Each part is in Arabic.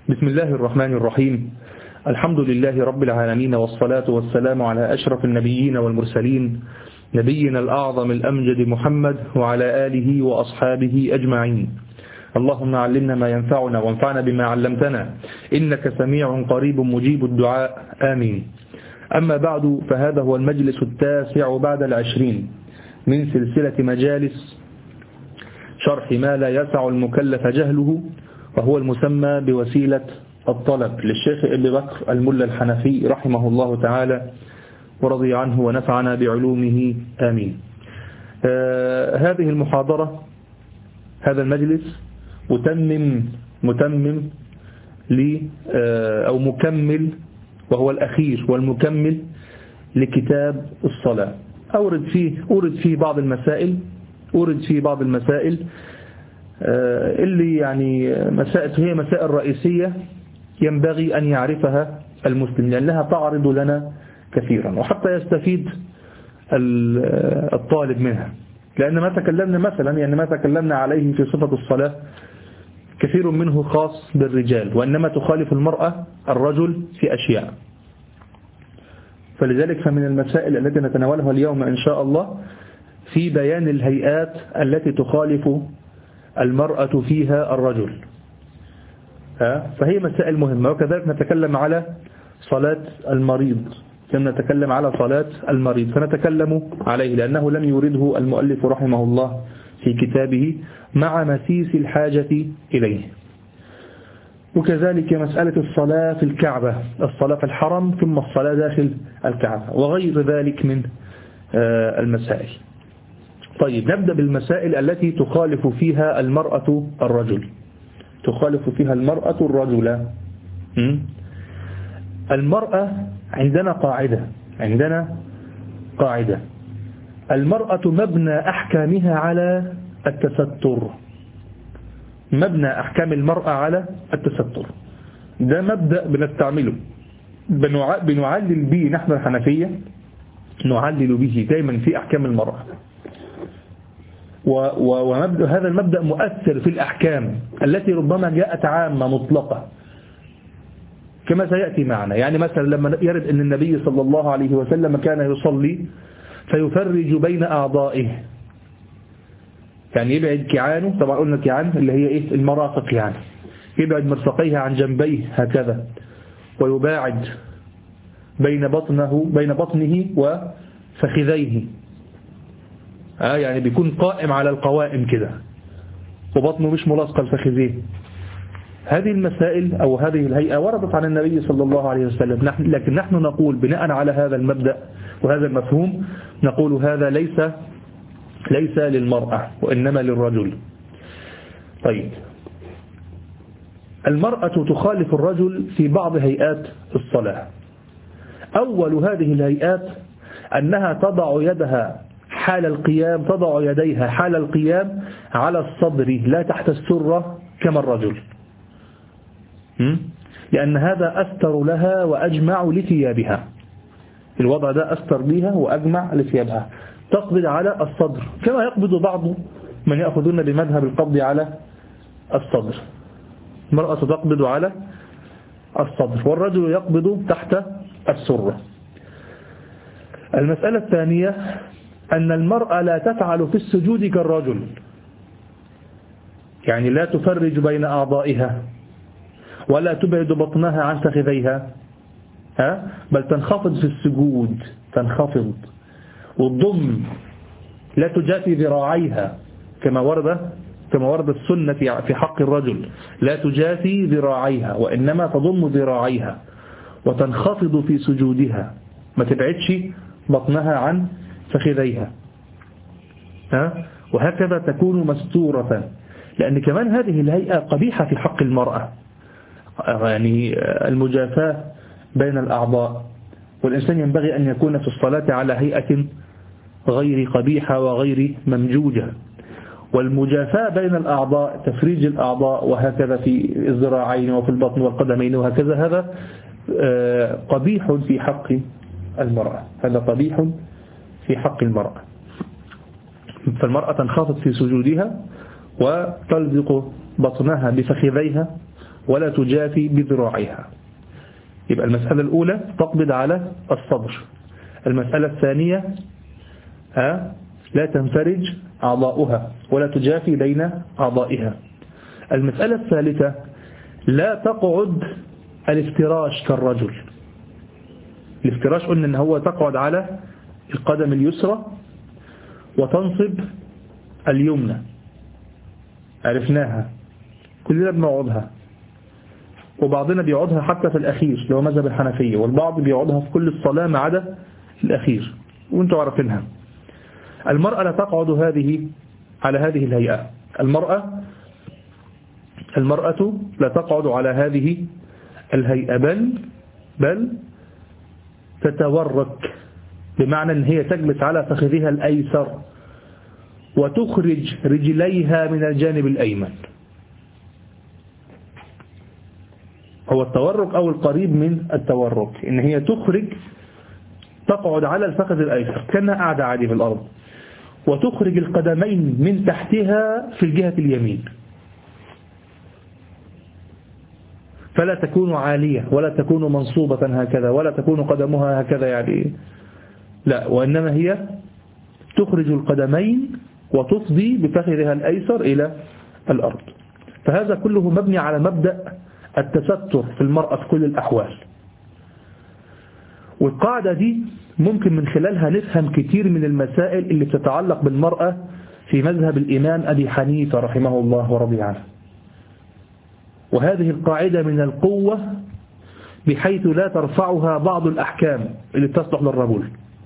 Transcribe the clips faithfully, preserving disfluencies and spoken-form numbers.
بسم الله الرحمن الرحيم. الحمد لله رب العالمين، والصلاة والسلام على أشرف النبيين والمرسلين، نبينا الأعظم الأمجد محمد وعلى آله وأصحابه أجمعين. اللهم علمنا ما ينفعنا وانفعنا بما علمتنا، إنك سميع قريب مجيب الدعاء، آمين. أما بعد، فهذا هو المجلس التاسع بعد العشرين من سلسلة مجالس شرح ما لا يسع المكلف جهله، وهو المسمى بوسيلة الطلب للشيخ ابن بكر الملا الحنفي رحمه الله تعالى ورضي عنه ونفعنا بعلومه، آمين. آه هذه المحاضرة، هذا المجلس متمم متمم ل آه أو مكمل، وهو الأخير والمكمل لكتاب الصلاة. أورد فيه أورد فيه بعض المسائل أورد فيه بعض المسائل اللي يعني مسائل هي مسائل رئيسية ينبغي أن يعرفها المسلم، لأنها تعرض لنا كثيرا وحتى يستفيد الطالب منها. لأن ما تكلمنا مثلا يعني ما تكلمنا عليه في صفة الصلاة كثير منه خاص بالرجال، وإنما تخالف المرأة الرجل في أشياء. فلذلك فمن المسائل التي نتناولها اليوم إن شاء الله في بيان الهيئات التي تخالف المرأة فيها الرجل، فهي مسائل مهمة. وكذلك نتكلم على صلاة المريض، كما نتكلم على صلاة المريض فنتكلم عليه، لأنه لم يورده المؤلف رحمه الله في كتابه مع مسيس الحاجة إليه. وكذلك مسألة الصلاة في الكعبة، الصلاة في الحرم ثم الصلاة داخل الكعبة، وغير ذلك من المسائل. طيب، نبدأ بالمسائل التي تخالف فيها المرأة الرجل تخالف فيها المرأة الرجل. المرأة عندنا قاعدة عندنا قاعدة المرأة مبنى أحكامها على التستر. مبنى أحكام المرأة على التستر، ده مبدأ بنستعمله، بنعلل به نحن الحنفية، نعلل به دائما في أحكام المرأة. ومبدأ هذا المبدأ مؤثر في الأحكام التي ربما جاءت عامة مطلقة كما سيأتي معنا. يعني مثلا لما يرد أن النبي صلى الله عليه وسلم كان يصلي فيفرج بين أعضائه، يعني يبعد كيعانه، طبعا قلنا كيعان اللي هي إيه؟ المرافق، يعني يبعد مرفقيه عن جنبيه هكذا، ويباعد بين بطنه بين بطنه وفخذيه، آه يعني بيكون قائم على القوائم كده وبطنه مش ملاصقة لفخذيه. هذه المسائل أو هذه الهيئة وردت عن النبي صلى الله عليه وسلم، نحن لكن نحن نقول بناء على هذا المبدأ وهذا المفهوم، نقول هذا ليس ليس للمرأة وإنما للرجل. طيب، المرأة تخالف الرجل في بعض هيئات الصلاة. أول هذه الهيئات أنها تضع يدها حال القيام تضع يديها حال القيام على الصدر لا تحت السرة كما الرجل، لأن هذا أستر لها وأجمع لثيابها. الوضع ده أستر بها وأجمع لثيابها. تقبض على الصدر كما يقبض بعض من يأخذون بمذهب القبض على الصدر. المرأة تقبض على الصدر والرجل يقبض تحت السرة. المسألة الثانية أن المرأة لا تفعل في السجود كالرجل، يعني لا تفرج بين أعضائها ولا تبعد بطنها عن فخذيها، ها بل تنخفض في السجود، تنخفض وتضم، لا تجافي ذراعيها كما ورد كما ورد السنة في حق الرجل، لا تجافي ذراعيها وإنما تضم ذراعيها وتنخفض في سجودها، ما تبعدش بطنها عن فخذيها، ها وهكذا تكون مستورة. لأن كمان هذه الهيئة قبيحة في حق المرأة، يعني المجافاة بين الأعضاء، والإنسان ينبغي أن يكون في الصلاة على هيئة غير قبيحة وغير ممجوجة. والمجافاة بين الأعضاء، تفريج الأعضاء وهكذا في الذراعين وفي البطن والقدمين وهكذا، هذا قبيح في حق المرأة هذا قبيح في حق المرأة. فالمرأة تنخفض في سجودها وتلزق بطنها بفخذيها ولا تجافي بذراعها. يبقى المسألة الأولى تقبض على الصدر. المسألة الثانية ها لا تنفرج أعضاؤها ولا تجافي بين أعضائها. المسألة الثالثة لا تقعد الافتراش كالرجل. الافتراش قلنا ان هو تقعد على القدم اليسرى وتنصب اليمنى، عرفناها كلنا بنقعدها، وبعضنا بيقعدها حتى في الأخير اللي هو مذهب الحنفية، والبعض بيقعدها في كل الصلاة ما عدا الأخير وانتوا عارفينها. المرأة لا تقعد هذه على هذه الهيئة. المرأة المرأة لا تقعد على هذه الهيئة، بل بل تتورك، بمعنى ان هي تجلس على فخذها الأيسر وتخرج رجليها من الجانب الأيمن. هو التورك أو القريب من التورك ان هي تخرج، تقعد على الفخذ الأيسر كأنها قاعدة عادي في الأرض، وتخرج القدمين من تحتها في الجهة اليمين، فلا تكون عالية ولا تكون منصوبة هكذا ولا تكون قدمها هكذا يعني لا، وإنما هي تخرج القدمين وتفضي بفخذها الأيسر إلى الأرض. فهذا كله مبني على مبدأ التستر في المرأة في كل الأحوال. والقاعدة دي ممكن من خلالها نفهم كتير من المسائل اللي بتتعلق بالمرأة في مذهب الإمام أبي حنيفة رحمه الله ورضي عنه. وهذه القاعدة من القوة بحيث لا ترفعها بعض الأحكام اللي تصلح للرجل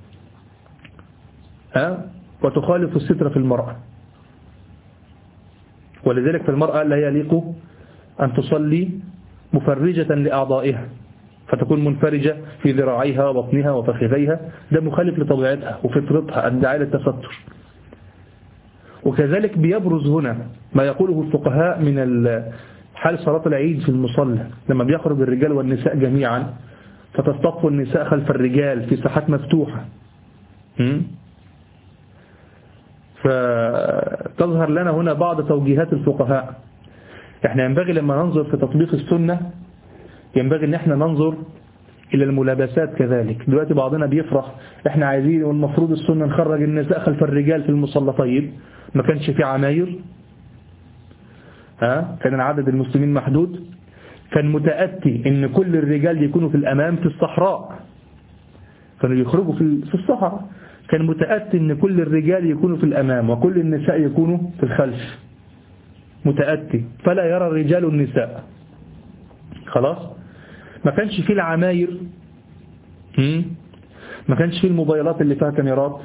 ها وتخالف الستر في المرأة. ولذلك في المرأة لا يليق أن تصلي مفرجة لأعضائها فتكون منفرجة في ذراعيها وبطنها وفخذيها، ده مخالف لطبيعتها وفطرتها الداعية للتستر. وكذلك بيبرز هنا ما يقوله الفقهاء من حال صلاة العيد في المصلى، لما بيخرج الرجال والنساء جميعا فتصطف النساء خلف الرجال في ساحات مفتوحة، فتظهر لنا هنا بعض توجيهات الفقهاء. احنا ينبغي لما ننظر في تطبيق السنة ينبغي ان احنا ننظر الى الملابسات كذلك. دلوقتي بعضنا بيفرح احنا عايزين والمفروض السنة نخرج النساء خلف الرجال في المصلى. طيب ما كانش في عماير؟ ها كان عدد المسلمين محدود، كان متأتي ان كل الرجال يكونوا في الامام في الصحراء، كانوا يخرجوا في الصحراء، كان متأتي ان كل الرجال يكونوا في الامام وكل النساء يكونوا في الخلف، متأتي فلا يرى الرجال النساء. خلاص ما كانش فيه العماير، ما كانش فيه الموبايلات اللي فيها كاميرات،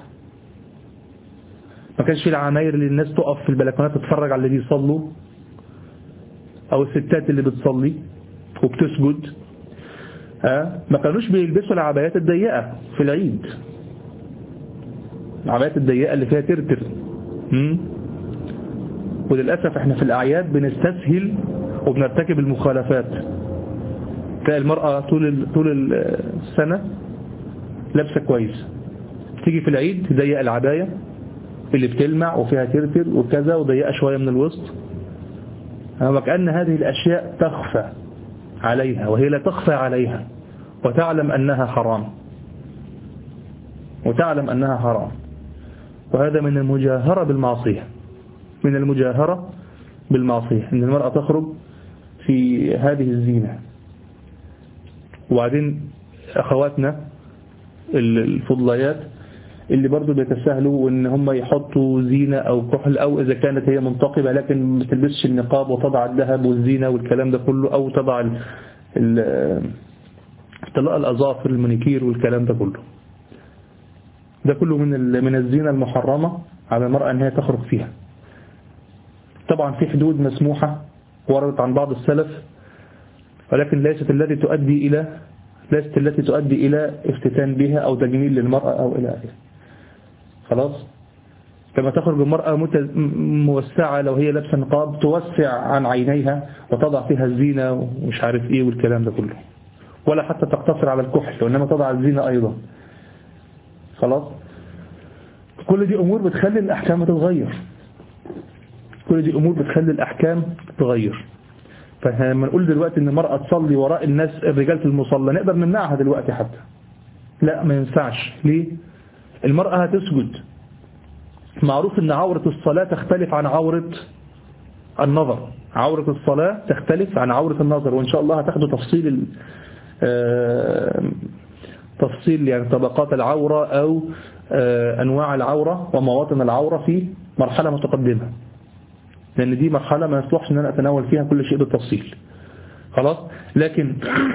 ما كانش فيه العماير اللي الناس تقف في البلكونات تتفرج على اللي بيصلوا او الستات اللي بتصلي وبتسجد. ها ما كانوش بيلبسوا العبايات الضيقة في العيد، العبايات الضيقة اللي فيها ترتر. وللأسف احنا في الأعياد بنستسهل وبنرتكب المخالفات. تلاقي المرأة طول طول السنة لابسة كويس، تيجي في العيد تضيق العباية اللي بتلمع وفيها ترتر وكذا وضيقة شوية من الوسط، وكأن هذه الأشياء تخفى عليها وهي لا تخفى عليها، وتعلم أنها حرام وتعلم أنها حرام. وهذا من المجاهرة بالمعصية، من المجاهرة بالمعصية إن المرأة تخرج في هذه الزينة. وبعدين أخواتنا الفضليات اللي برضو بيتساهلوا وإن هم يحطوا زينة أو كحل، أو إذا كانت هي منتقبة لكن ما تلبسش النقاب وتضع الذهب والزينة والكلام ده كله، أو تضع طلاء الأظافر المانيكير والكلام ده كله. ده كله من من الزينة المحرمة على المرأة أن هي تخرج فيها. طبعا في حدود مسموحة وردت عن بعض السلف، ولكن ليست التي تؤدي إلى ليست التي تؤدي إلى افتتان بها أو تجميل للمرأة أو إلى آخره. خلاص كما تخرج المرأة موسعة لو هي لابسة نقاب توسع عن عينيها وتضع فيها الزينة ومش عارف إيه والكلام ده كله، ولا حتى تقتصر على الكحل وإنما تضع الزينة أيضا. خلاص كل دي أمور بتخلي الأحكام تتغير، كل دي أمور بتخلي الأحكام تتغير. فلما نقول دلوقتي ان المرأة تصلي وراء الناس الرجال في المصلى نقدر نمنعها دلوقتي حتى؟ لا، ما ينفعش. ليه؟ المرأة هتسجد. معروف ان عورة الصلاة تختلف عن عورة النظر. عورة الصلاة تختلف عن عورة النظر، وإن شاء الله هتاخدوا تفصيل تفصيل يعني طبقات العورة أو أنواع العورة ومواطن العورة في مرحلة متقدمة، لأن دي مرحلة ما يصلحش أن أنا أتناول فيها كل شيء بالتفصيل. خلاص. لكن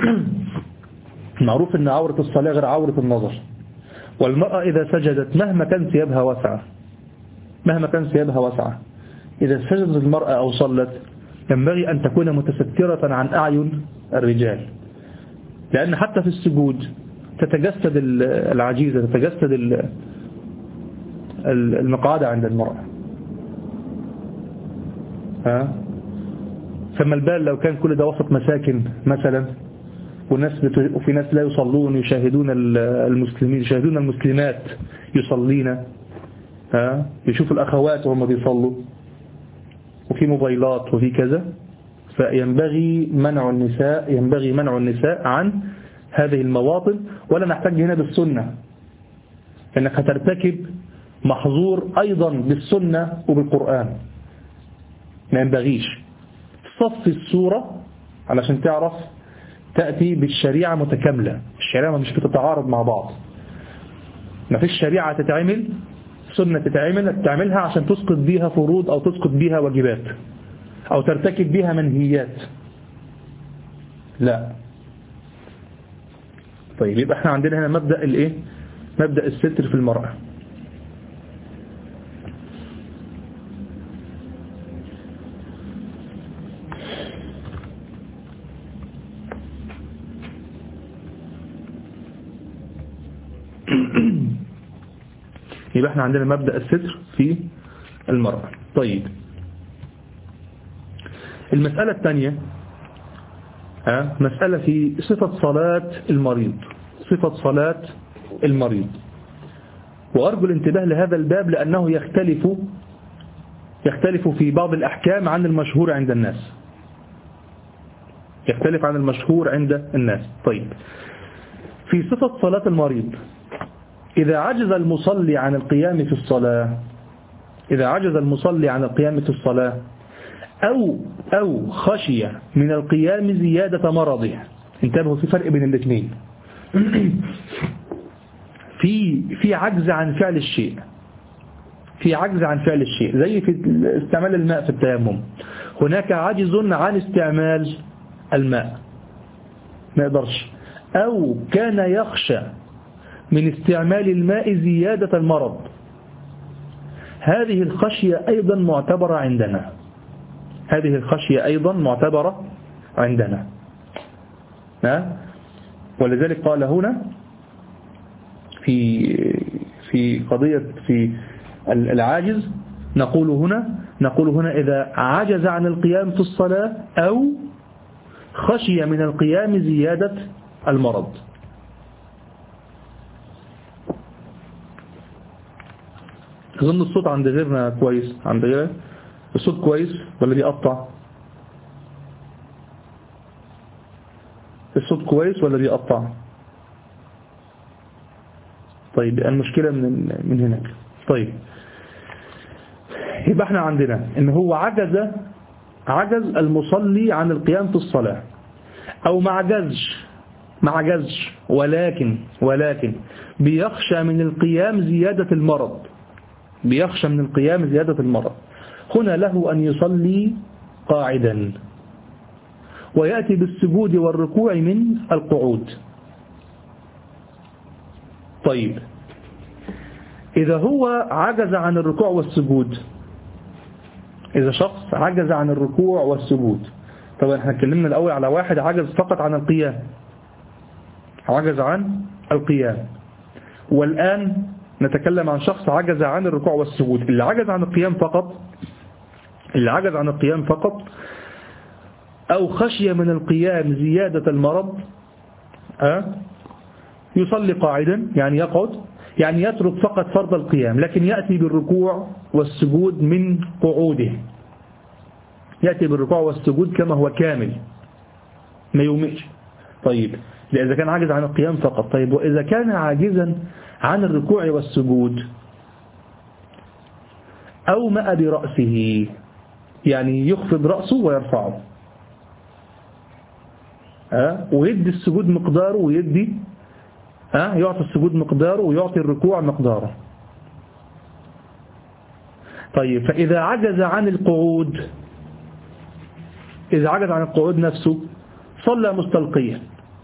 معروف أن عورة الصلاة غير عورة النظر. والمرأة إذا سجدت مهما كان ثيابها واسعة مهما كان ثيابها واسعة إذا سجدت المرأة أو صلت ينبغي أن تكون متسترة عن أعين الرجال، لأن حتى في السجود تتجسد العجيزة، تتجسد المقعدة عند المرأة. ها؟ فما البال لو كان كل ده وسط مساكن مثلا، والناس بت... وفي ناس لا يصلون يشاهدون المسلمين يشاهدون المسلمات يصلين، ها؟ يشوفوا الأخوات وهم بيصلوا، وفي موبايلات وفي كذا. فينبغي منع النساء ينبغي منع النساء عن هذه المواطن. ولا نحتاج هنا بالسنة، لأنك هترتكب محظور أيضا بالسنة وبالقرآن. ما ينبغيش تصفي الصورة علشان تعرف تأتي بالشريعة متكاملة. الشريعة مش بتتعارض مع بعض. ما فيش شريعة تتعمل سنة تتعمل تعملها عشان تسقط بيها فروض أو تسقط بيها واجبات أو ترتكب بيها منهيات. لا. طيب يبقى احنا عندنا هنا مبدأ الايه؟ مبدأ الستر في المرأة. يبقى احنا عندنا مبدأ الستر في المرأة. طيب المسألة الثانية ها مسألة في صفة صلاة المريض. صفة صلاة المريض. وأرجو الانتباه لهذا الباب لأنه يختلف يختلف في بعض الأحكام عن المشهور عند الناس. يختلف عن المشهور عند الناس. طيب في صفة صلاة المريض، إذا عجز المصلي عن القيام في الصلاة إذا عجز المصلي عن القيام في الصلاة أو أو خشي من القيام زيادة مرضه. انتبهوا، في فرق بين الاثنين. في في عجز عن فعل الشيء في عجز عن فعل الشيء زي في استعمال الماء في التيمم. هناك عجز عن استعمال الماء، ما يقدرش، أو كان يخشى من استعمال الماء زيادة المرض. هذه الخشية أيضا معتبرة عندنا هذه الخشية أيضا معتبرة عندنا ها؟ ولذلك قال هنا في في قضية في العاجز نقول هنا نقول هنا إذا عجز عن القيام في الصلاة أو خشي من القيام زيادة المرض. أظن الصوت عند غيرنا كويس. عند غيرنا الصوت كويس ولا بيقطع؟ الصوت كويس ولا بيقطع؟ طيب المشكلة من من هناك. طيب يبقى احنا عندنا ان هو عجز عجز المصلي عن القيام في الصلاة، او ما عجزش ما عجزش ولكن ولكن بيخشى من القيام زيادة المرض بيخشى من القيام زيادة المرض. هنا له أن يصلي قاعدا ويأتي بالسجود والركوع من القعود. طيب إذا هو عجز عن الركوع والسجود إذا شخص عجز عن الركوع والسجود، طبعا احنا اتكلمنا الأول على واحد عجز فقط عن القيام عجز عن القيام والآن نتكلم عن شخص عجز عن الركوع والسجود. اللي عجز عن القيام فقط اللي عجز عن القيام فقط أو خشية من القيام زيادة المرض أه؟ يصلي قاعدا، يعني يقعد، يعني يترك فقط فرض القيام لكن يأتي بالركوع والسجود من قعوده يأتي بالركوع والسجود كما هو كامل ما يومئش. طيب إذا كان عاجز عن القيام فقط. طيب وإذا كان عاجزا عن الركوع والسجود أومأ برأسه، يعني يخفض رأسه ويرفعه، أه؟ ويدي السجود مقداره ويدي أه؟ يعطي السجود مقداره ويعطي الركوع مقداره. طيب فإذا عجز عن القعود، إذا عجز عن القعود نفسه صلى مستلقيا،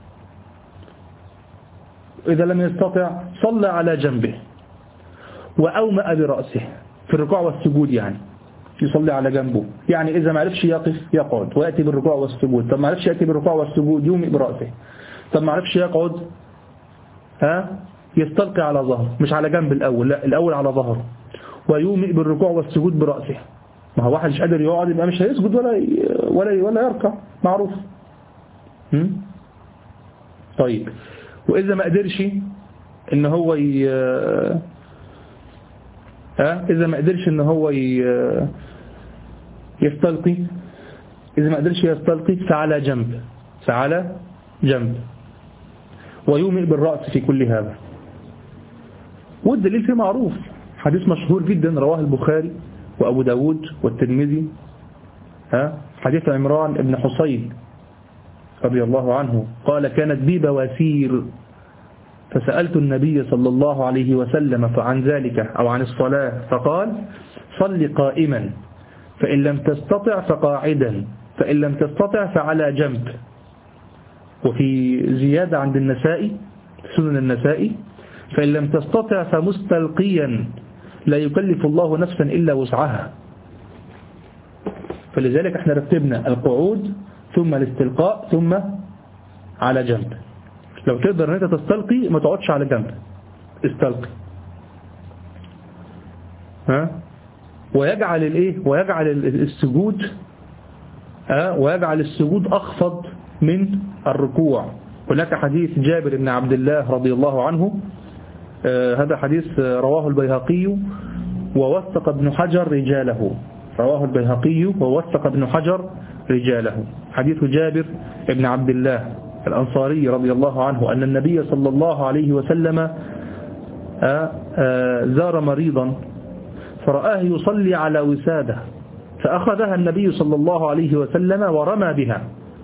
إذا لم يستطع صلى على جنبه وأومأ برأسه في الركوع والسجود، يعني يصلي على جنبه، يعني إذا ما عرفش يقف يقعد ويأتي بالركوع والسجود. طب ما عرفش يأتي بالركوع والسجود يومئ برأسه. طب ما عرفش يقعد ها يستلقي على ظهره، مش على جنب الأول، لا الأول على ظهره، ويومئ بالركوع والسجود برأسه. ما هو واحد مش قادر يقعد يبقى مش هيسجد ولا ولا ولا يركع، معروف. هم؟ طيب وإذا ما قدرش إن هو ي... ها إذا ما قدرش إن هو ي... يستلقي، إذا ما قدرش يستلقي فعلى جنب، فعلى جنب ويومئ بالرأس في كل هذا. والدليل فيه معروف، حديث مشهور جدا رواه البخاري وأبو داود والترمذي، ها حديث عمران بن حصين رضي الله عنه قال كانت بي بواسير فسألت النبي صلى الله عليه وسلم عن ذلك أو عن الصلاة فقال صل قائما فإن لم تستطع فقاعدا فإن لم تستطع فعلى جنب. وفي زيادة عند النسائي سنن النسائي فإن لم تستطع فمستلقيا لا يكلف الله نفسا إلا وسعها. فلذلك احنا رتبنا القعود ثم الاستلقاء ثم على جنب. لو تقدر ان انت تستلقي ما تقعدش على جنب، استلقي. ها ويجعل الايه ويجعل السجود ها ويجعل السجود اخفض من الركوع. هناك حديث جابر بن عبد الله رضي الله عنه، آه هذا حديث رواه البيهقي ووثق ابن حجر رجاله، رواه البيهقي ووثق ابن حجر رجاله. حديث جابر بن عبد الله الأنصاري رضي الله عنه أن النبي صلى الله عليه وسلم آه آه زار مريضا فرآه يصلي على وسادة فأخذها النبي صلى الله عليه وسلم ورمى بها،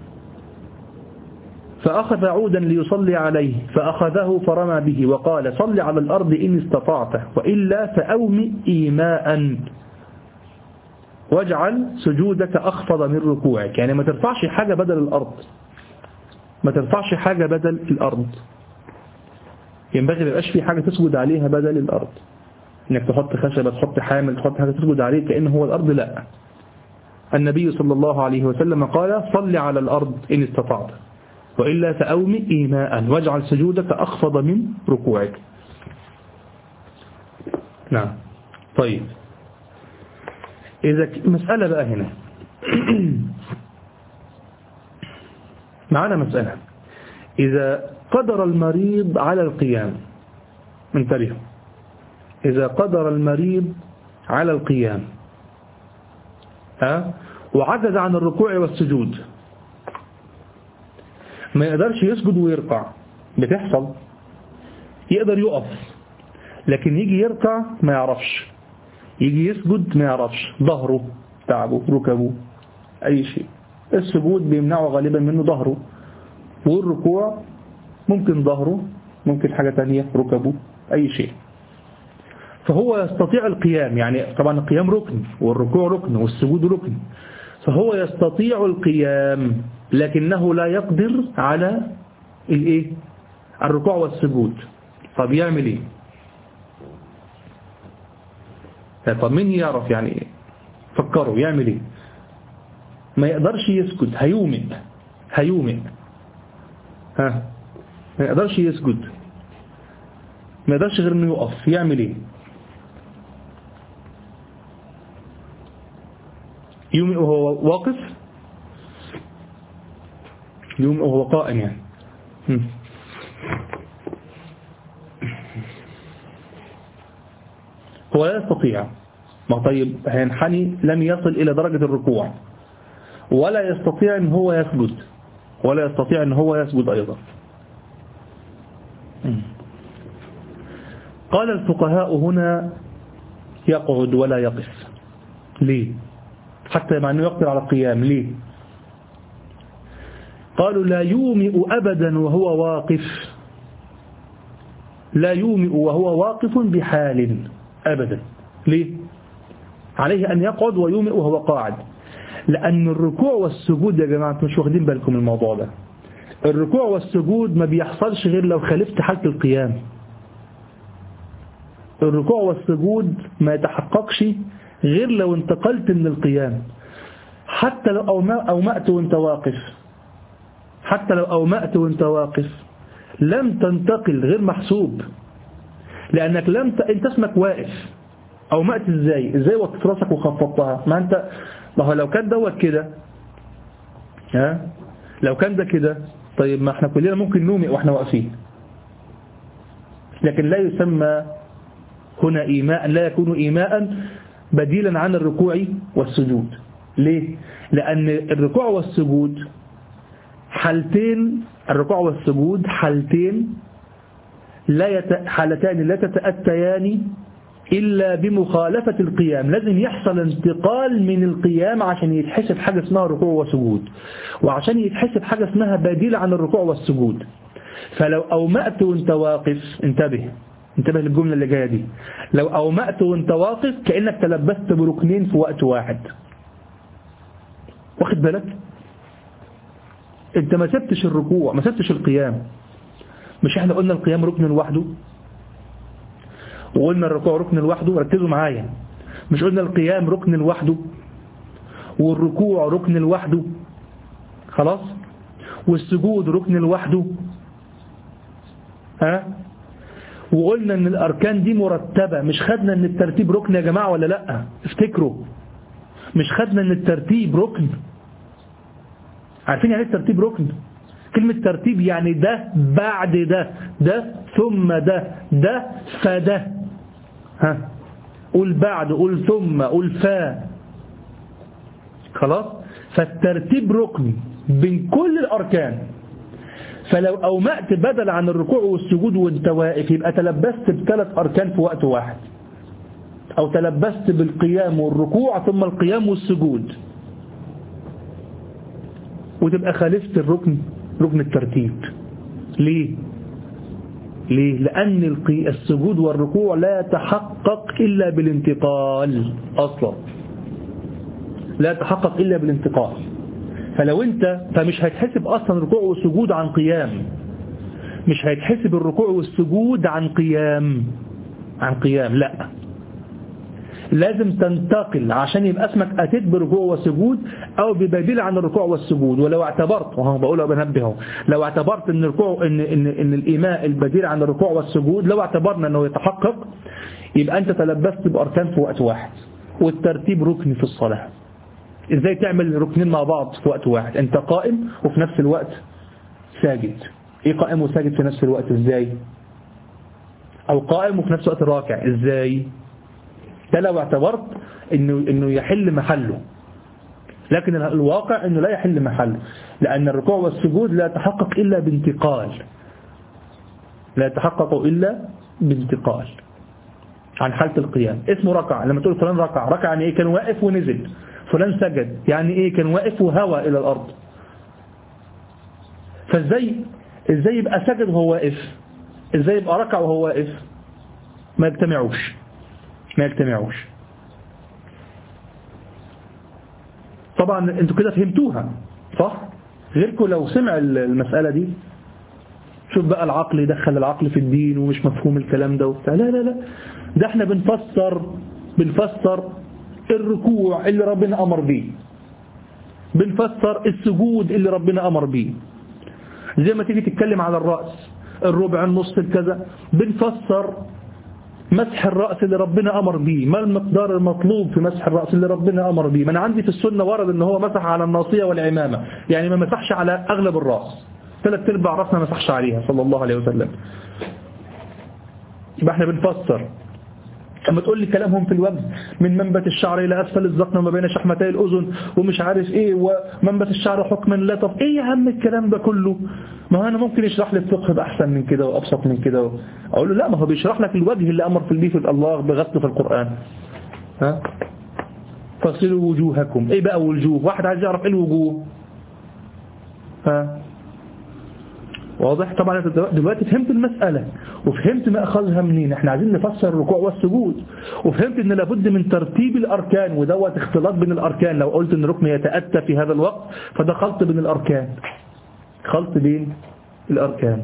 فأخذ عودا ليصلي عليه فأخذه فرمى به وقال صل على الأرض إن استطعت وإلا فأومئ إيماء واجعل سجودك أخفض من ركوعك. يعني ما ترفعش حاجة بدل الأرض، ما ترفعش حاجة بدل الأرض، ينبغي ما يبقاش في حاجة تسجد عليها بدل الأرض، إنك تحط خشبة تحط حامل تحط حاجة تسجد عليه كأنه هو الأرض، لا. النبي صلى الله عليه وسلم قال صل على الأرض إن استطعت وإلا فأومئ إيماء واجعل سجودك أخفض من ركوعك. نعم. طيب إذا مسألة بقى هنا معنا مسألة، إذا قدر المريض على القيام، انتبهوا، إذا قدر المريض على القيام ها وعجز عن الركوع والسجود، ما يقدرش يسجد ويركع، بتحصل، يقدر يقف لكن يجي يركع ما يعرفش، يجي يسجد ما يعرفش، ظهره تعبه ركبه أي شيء. السجود بيمنعه غالبا منه ظهره، والركوع ممكن ظهره ممكن حاجة تانية ركبه أي شيء. فهو يستطيع القيام، يعني طبعا القيام ركن والركوع ركن والسجود ركن، فهو يستطيع القيام لكنه لا يقدر على الايه الركوع والسجود. طب يعمل ايه؟ طب مين يعرف يعني؟ فكروا يعمل ايه؟ ما يقدرش يسجد، هيومئ هيومئ ها ما يقدرش يسجد، ما يقدرش غير انه يقف، يعمل ايه؟ يومئ وهو واقف، يومئ وهو قائم يعني. هم. هو لا يستطيع، ما طيب هينحني لم يصل إلى درجة الركوع، ولا يستطيع ان هو يسجد ولا يستطيع ان هو يسجد ايضا. قال الفقهاء هنا يقعد ولا يقف. ليه؟ حتى مع انه يقدر على القيام. ليه؟ قالوا لا يومئ ابدا وهو واقف، لا يومئ وهو واقف بحال ابدا. ليه؟ عليه ان يقعد ويومئ وهو قاعد، لان الركوع والسجود يا جماعه مش واخدين بالكم من الموضوع ده. الركوع والسجود ما بيحصلش غير لو خالفت حالة القيام. الركوع والسجود ما يتحققش غير لو انتقلت من القيام. حتى لو أومأت وانت واقف حتى لو أومأت وانت واقف لم تنتقل، غير محسوب، لأنك لم ت... انت اسمك واقف. أومأت ازاي ازاي وقت راسك وخفضتها؟ ما انت ما هو لو كان دوت كده، ها لو كان ده كده، طيب ما احنا كلنا ممكن نومئ واحنا واقفين، لكن لا يسمى هنا إيماء، لا يكون إيماء بديلا عن الركوع والسجود. ليه؟ لأن الركوع والسجود حالتين، الركوع والسجود حالتين لا يت... حالتان لا تتأتيان إلا بمخالفة القيام. لازم يحصل انتقال من القيام عشان يتحسب حاجة اسمها ركوع وسجود، وعشان يتحسب حاجة اسمها بديل عن الركوع والسجود. فلو أومأت وانت واقف، انتبه انتبه للجملة اللي جاية دي، لو أومأت وانت واقف كأنك تلبست بركنين في وقت واحد. واخد بالك؟ انت ما سبتش الركوع ما سبتش القيام. مش احنا قلنا القيام ركن لوحده وقلنا الركوع ركن لوحده؟ ركزوا معايا، مش قلنا القيام ركن لوحده والركوع ركن لوحده خلاص، والسجود ركن لوحده، ها؟ وقلنا ان الاركان دي مرتبة. مش خدنا ان الترتيب ركن يا جماعة ولا لا؟ افتكروا، مش خدنا ان الترتيب ركن؟ عارفين يعني ايه الترتيب ركن؟ كلمة ترتيب يعني ده بعد ده، ده ثم ده، ده فده. ها قول بعد، قول ثم، قول فا. خلاص؟ فالترتيب ركن بين كل الاركان. فلو أومأت بدل عن الركوع والسجود وانت واقف يبقى تلبست بثلاث أركان في وقت واحد، أو تلبست بالقيام والركوع ثم القيام والسجود، وتبقى خالفت الركن، ركن الترتيب. ليه؟ ليه؟ لأن السجود والركوع لا يتحقق إلا بالانتقال أصلا، لا يتحقق إلا بالانتقال. فلو انت فمش هيتحسب اصلا الركوع والسجود عن قيام، مش هيتحسب الركوع والسجود عن قيام عن قيام لا، لازم تنتقل عشان يبقى اسمك اتيت بركوع وسجود او ببديل عن الركوع والسجود. ولو اعتبرت، وهو بقولها بنبهه، لو اعتبرت ان الركوع ان ان ان الايماء البديل عن الركوع والسجود، لو اعتبرنا انه يتحقق يبقى انت تلبست باركان في وقت واحد. والترتيب ركن في الصلاه. ازاي تعمل ركنين مع بعض في وقت واحد؟ انت قائم وفي نفس الوقت ساجد. ايه قائم وساجد في نفس الوقت ازاي؟ او قائم وفي نفس الوقت راكع ازاي؟ ده لو اعتبرت انه انه يحل محله، لكن الواقع انه لا يحل محله، لان الركوع والسجود لا يتحقق الا بانتقال، لا يتحقق الا بانتقال عن حالة القيام. اسمه ركع. لما تقول فلان ركع، ركع يعني ايه؟ كان واقف ونزل. فلان سجد يعني ايه؟ كان واقف وهوى الى الارض. فازاي ازاي يبقى سجد وهو واقف؟ ازاي يبقى ركع وهو واقف؟ ما يجتمعوش ما يجتمعوش طبعا انتوا كده فهمتوها صح؟ غيركم لو سمع المسألة دي، شوف بقى العقل يدخل العقل في الدين ومش مفهوم الكلام ده وبتاع. لا لا لا، ده احنا بنفسر بنفسر الركوع اللي ربنا أمر بيه، بنفسر السجود اللي ربنا أمر بيه. زي ما تيجي تتكلم على الرأس، الربع، النص، الكذا، بنفسر مسح الرأس اللي ربنا أمر بيه. ما المقدار المطلوب في مسح الرأس اللي ربنا أمر بيه؟ من عندي في السنة ورد ان هو مسح على الناصية والعمامة، يعني ما مسحش على أغلب الرأس، ثلاث ارباع رأسنا ما مسحش عليها صلى الله عليه وسلم. يبقى احنا بنفسر اما تقول لي كلامهم في الوجه من منبت الشعر إلى أسفل الذقن وما بين شحمتي الأذن ومش عارف إيه ومنبت الشعر حكما لا. طب إيه يا عم الكلام ده كله؟ ما أنا ممكن يشرح لي الفقه بأحسن من كده وأبسط من كده. أقول له لا، ما هو بيشرح لك الوجه اللي أمر في البيت الله بغسله في القرآن. ها فاغسلوا وجوهكم. إيه بقى وجوه؟ واحد عايز يعرف إيه الوجوه. ها واضح؟ طبعا انت دلوقتي فهمت المسألة وفهمت ما أخذها منين. احنا عايزين نفسر الركوع والسجود، وفهمت ان لابد من ترتيب الأركان، ودوت اختلاط بين الأركان. لو قلت ان ركن يتأتى في هذا الوقت فده خلط بين الأركان، خلط بين الأركان.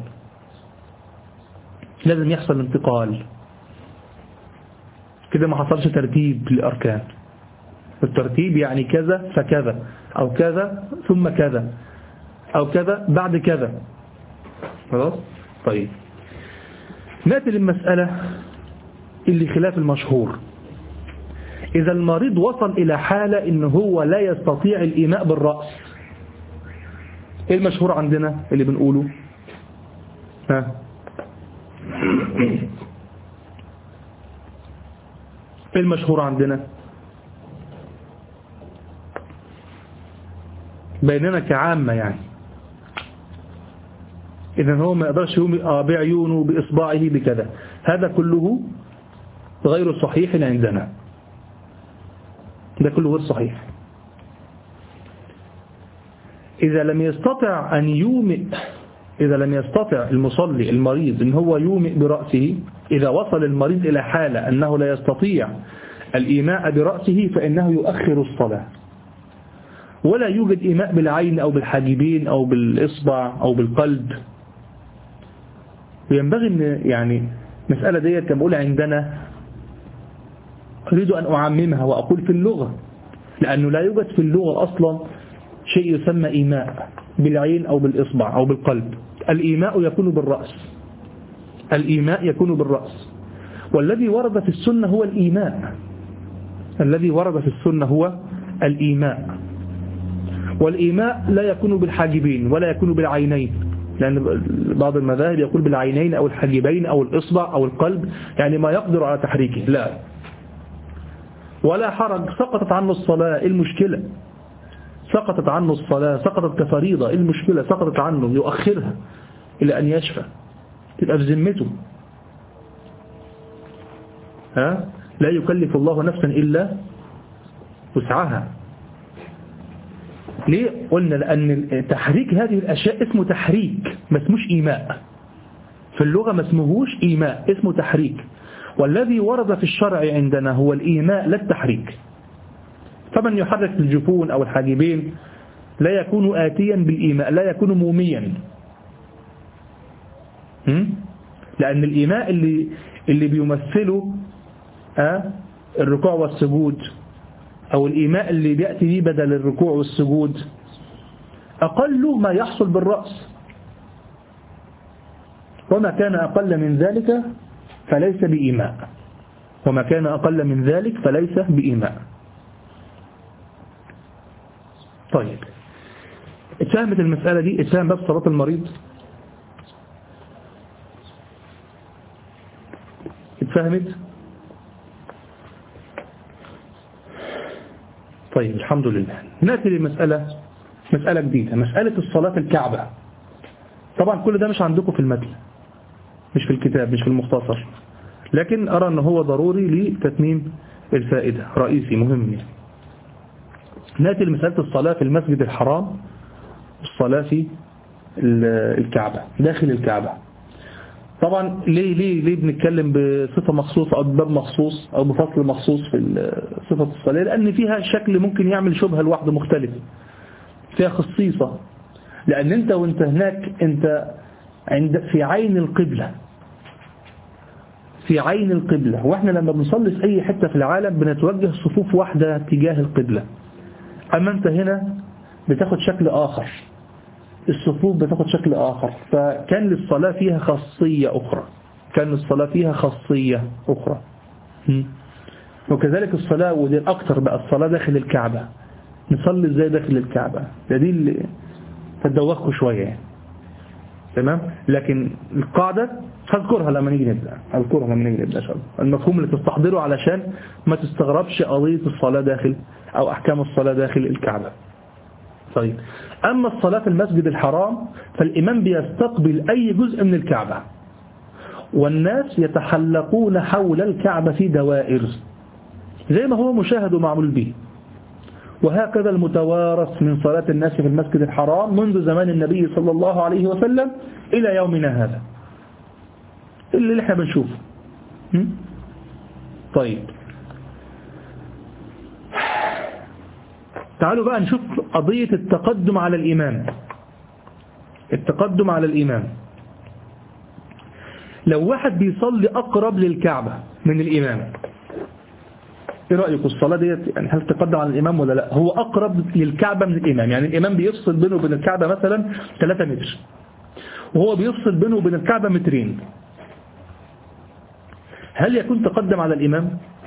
لازم يحصل انتقال كده، ما حصلش ترتيب للأركان. الترتيب يعني كذا فكذا، أو كذا ثم كذا، أو كذا بعد كذا. خلاص؟ طيب نأتي للمسألة اللي خلاف المشهور. إذا المريض وصل إلى حالة إنه هو لا يستطيع الإيماء بالرأس، إيه المشهور عندنا اللي بنقوله؟ ها إيه المشهور عندنا بيننا كعامة يعني؟ إذن هو ما يقدرش يومئ بعيونه بإصبعه بكذا. هذا كله غير صحيح عندنا، ده كله غير صحيح. إذا لم يستطع أن يومئ، إذا لم يستطع المصلي المريض أن هو يومئ برأسه، إذا وصل المريض إلى حالة أنه لا يستطيع الإيماء برأسه فإنه يؤخر الصلاة، ولا يوجد إيماء بالعين أو بالحاجبين أو بالإصبع أو بالقلب. وينبغي أن يعني مسألة ديت كما أقول عندنا أريد أن أعممها وأقول في اللغة، لأنه لا يوجد في اللغة أصلا شيء يسمى إيماء بالعين أو بالإصبع أو بالقلب. الإيماء يكون بالرأس، الإيماء يكون بالرأس. والذي ورد في السنة هو الإيماء، الذي ورد في السنة هو الإيماء. والإيماء لا يكون بالحاجبين ولا يكون بالعينين، لأن بعض المذاهب يقول بالعينين أو الحاجبين أو الإصبع أو القلب، يعني ما يقدر على تحريكه. لا، ولا حرج، سقطت عنه الصلاة، المشكلة سقطت عنه الصلاة، سقطت كفريضة، المشكلة سقطت عنه، يؤخرها إلى أن يشفى، تبقى في ذمته. ها لا يكلف الله نفسا إلا وسعها. ليه؟ قلنا لأن تحريك هذه الأشياء اسمه تحريك، ما اسموش إيماء. في اللغة ما اسمهوش إيماء، اسمه تحريك. والذي ورد في الشرع عندنا هو الإيماء لا التحريك. فمن يحرك الجفون أو الحاجبين لا يكون آتيا بالإيماء، لا يكون موميا. لأن الإيماء اللي اللي بيمثله أه الركوع والسجود، أو الإيماء اللي بيأتي به بدل الركوع والسجود، أقل ما يحصل بالرأس، وما كان أقل من ذلك فليس بإيماء، وما كان أقل من ذلك فليس بإيماء. طيب اتفهمت المسألة دي؟ اتفهم باب صلاة المريض؟ اتفهمت؟ طيب الحمد لله. نأتي لمسألة مسألة جديدة، مسألة الصلاة في الكعبة. طبعا كل ده مش عندكم في المتن، مش في الكتاب، مش في المختصر، لكن أرى أنه هو ضروري لتتميم الفائدة، رئيسي مهم. نأتي لمسألة الصلاة في المسجد الحرام والصلاة في الكعبة، داخل الكعبة. طبعا ليه ليه ليه بنتكلم بصفة مخصوصة أو بباب مخصوص أو بفصل مخصوص في صفة الصلاة؟ لأن فيها شكل ممكن يعمل شبهة لوحده مختلف، فيها خصيصة. لأن أنت وأنت هناك أنت عند في عين القبلة، في عين القبلة. وإحنا لما بنصلي في أي حتة في العالم بنتوجه صفوف واحدة تجاه القبلة، أما أنت هنا بتاخد شكل آخر، الصفوف بتاخد شكل آخر. فكان للصلاة فيها خاصية أخرى، كان للصلاة فيها خاصية أخرى. وكذلك الصلاة، ودي الأكثر بقى، الصلاة داخل الكعبة. نصلي إزاي داخل الكعبة؟ ده دي اللي تدوخوا شوية يعني. تمام؟ لكن القاعدة هذكرها لما نيجي نبدأ هذكرها لما نيجي نبدأ شاء الله. المفهوم اللي تستحضره علشان ما تستغربش قضية الصلاة داخل أو أحكام الصلاة داخل الكعبة. طيب، أما الصلاة في المسجد الحرام فالإمام بيستقبل أي جزء من الكعبة، والناس يتحلقون حول الكعبة في دوائر زي ما هو مشاهد ومعمول به. وهكذا المتوارث من صلاة الناس في المسجد الحرام منذ زمان النبي صلى الله عليه وسلم إلى يومنا هذا اللي احنا بنشوفه. طيب، تعالوا بقى نشوف قضية التقدم على الإمام. التقدم على الإمام، لو واحد بيصلي أقرب للكعبة من الإمام، ايه رأيكم الصلاة ديت يعني هل تقدم على الإمام ولا لا؟ هو أقرب للكعبة من الإمام، يعني الإمام بيفصل بينه وبين الكعبة مثلا ثلاثة متر، وهو بيفصل بينه وبين الكعبة مترين، هل يكون تقدم على الإمام؟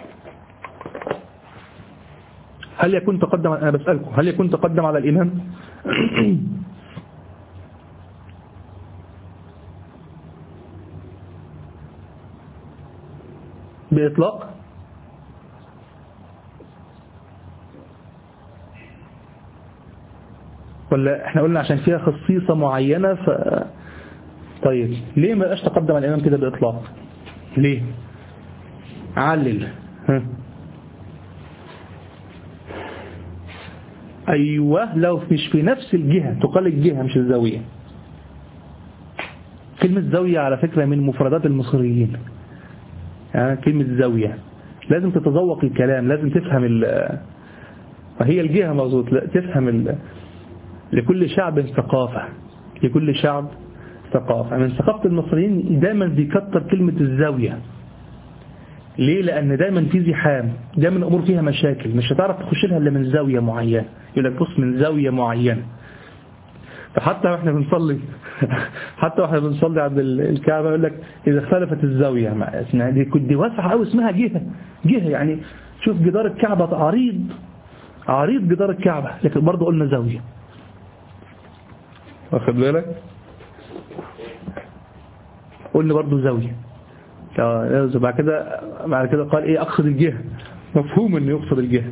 هل يكون تقدم؟ أنا بسألكم هل يكون تقدم على الإمام؟ بإطلاق؟ ولا احنا قلنا عشان فيها خصيصة معينة ف... طيب ليه ما بقاش تقدم على الإمام كده بإطلاق؟ ليه؟ علل. ها. أيوة، لو مش في نفس الجهة، تقال الجهة مش الزاوية. كلمة زاوية على فكرة من مفردات المصريين، يعني كلمة زاوية لازم تتذوق الكلام، لازم تفهم ال فهي الجهة مظبوط، لا تفهم ال... لكل شعب ثقافة، لكل شعب ثقافة. من ثقافة المصريين دايما بيكتر كلمة الزاوية. ليه؟ لأن دايما في زحام، دايما الأمور فيها مشاكل، مش هتعرف تخش لها إلا من زاوية معينة، يقول لك بص من زاوية معينة. فحتى واحنا بنصلي حتى واحنا بنصلي عند الكعبة يقول لك إذا اختلفت الزاوية، اسمها دي كنت واسعة أو اسمها جهة جهة يعني شوف جدار الكعبة عريض عريض جدار الكعبة، لكن برضه قلنا زاوية. واخد بالك؟ قلنا برضه زاوية. بعد كده بعد كده قال ايه؟ اقصد الجهة. مفهوم انه يقصد الجهة.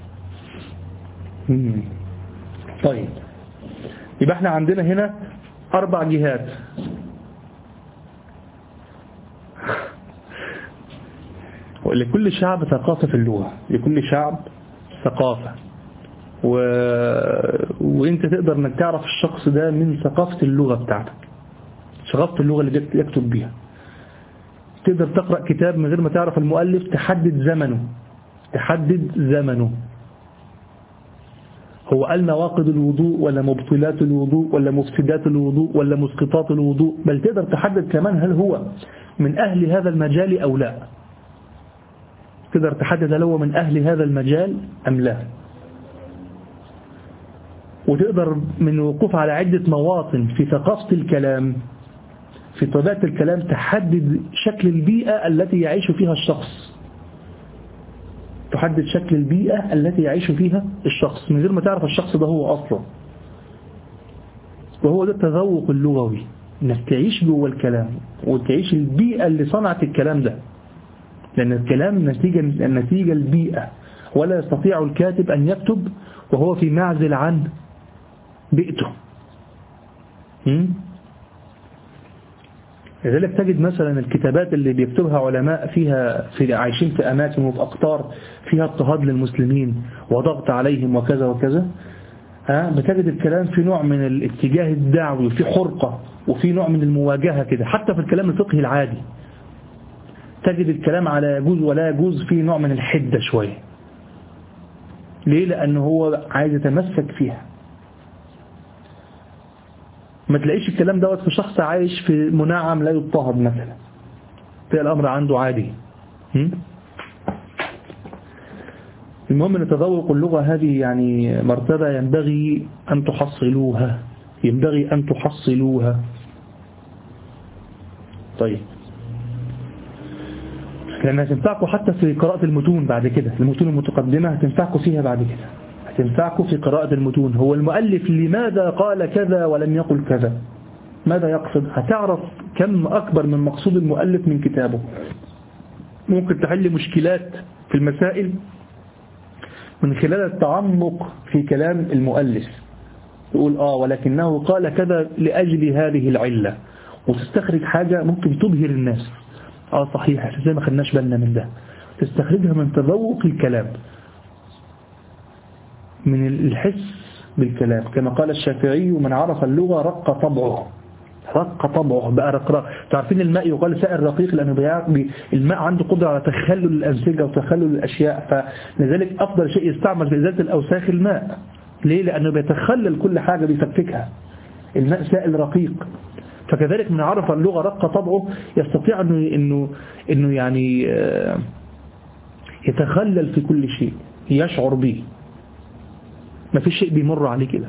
طيب، يبقى احنا عندنا هنا اربع جهات. ولكل شعب ثقافة في اللغة، لكل شعب ثقافة، و... وانت تقدر انك تعرف الشخص ده من ثقافة اللغة بتاعتك، ثقافة اللغة اللي يكتب بيها. تقدر تقرأ كتاب من غير ما تعرف المؤلف، تحدد زمنه تحدد زمنه هو قال نواقض الوضوء ولا مبطلات الوضوء ولا مفسدات الوضوء ولا مسقطات الوضوء، بل تقدر تحدد كمان هل هو من أهل هذا المجال أو لا. تقدر تحدد هل هو من أهل هذا المجال أم لا. وتقدر من وقوف على عدة مواطن في ثقافة الكلام، في طبيعة الكلام، تحدد شكل البيئة التي يعيش فيها الشخص تحدد شكل البيئة التي يعيش فيها الشخص من غير ما تعرف الشخص ده هو أصلا. وهو ده التذوق اللغوي، انك تعيش جوه الكلام وتعيش البيئة اللي صنعت الكلام ده، لأن الكلام نتيجة النتيجة البيئة، ولا يستطيع الكاتب أن يكتب وهو في معزل عن بيئته. لذلك تجد مثلا الكتابات اللي بيكتبها علماء فيها في عايشين في أماكن وفي أقطار فيها اضطهاد للمسلمين وضغط عليهم وكذا وكذا، ها بتجد الكلام في نوع من الاتجاه الدعوي وفي حرقة وفي نوع من المواجهة كده. حتى في الكلام الفقهي العادي تجد الكلام على يجوز ولا يجوز في نوع من الحدة شوية. ليه؟ لأنه هو عايز يتمسك فيها. ما تلاقيش الكلام دوت في شخص عايش في منعم لا يضطهد مثلا، تلاقي الأمر عنده عادي. المهم أن تذوق اللغة هذه يعني مرتبة ينبغي أن تحصلوها ينبغي أن تحصلوها. طيب، لأنها هتنفعكم حتى في قراءة المتون بعد كده، المتون المتقدمة هتنفعكم فيها بعد كده، هتنفعكم في قراءة المتون. هو المؤلف لماذا قال كذا ولم يقل كذا، ماذا يقصد؟ هتعرف كم أكبر من مقصود المؤلف من كتابه. ممكن تحل مشكلات في المسائل من خلال التعمق في كلام المؤلف، تقول آه ولكنه قال كذا لأجل هذه العلة، وتستخرج حاجة ممكن تبهر الناس. آه صحيح، زي ما خدناش بالنا من ده. تستخرجها من تذوق الكلام، من الحس بالكلام، كما قال الشافعي: من عرف اللغة رق طبعه. رق طبعه بقى رقراق. تعرفين الماء يقال سائل رقيق لأنه الماء عنده قدرة على تخلل الأنسجة وتخلل الأشياء، فلذلك أفضل شيء يستعمل في إزالة الأوساخ الماء. ليه؟ لأنه بيتخلل كل حاجة بيفككها. الماء سائل رقيق. فكذلك من عرف اللغة رق طبعه يستطيع أنه, إنه, إنه يعني يتخلل في كل شيء، يشعر به. ما في شيء بيمر عليه كده،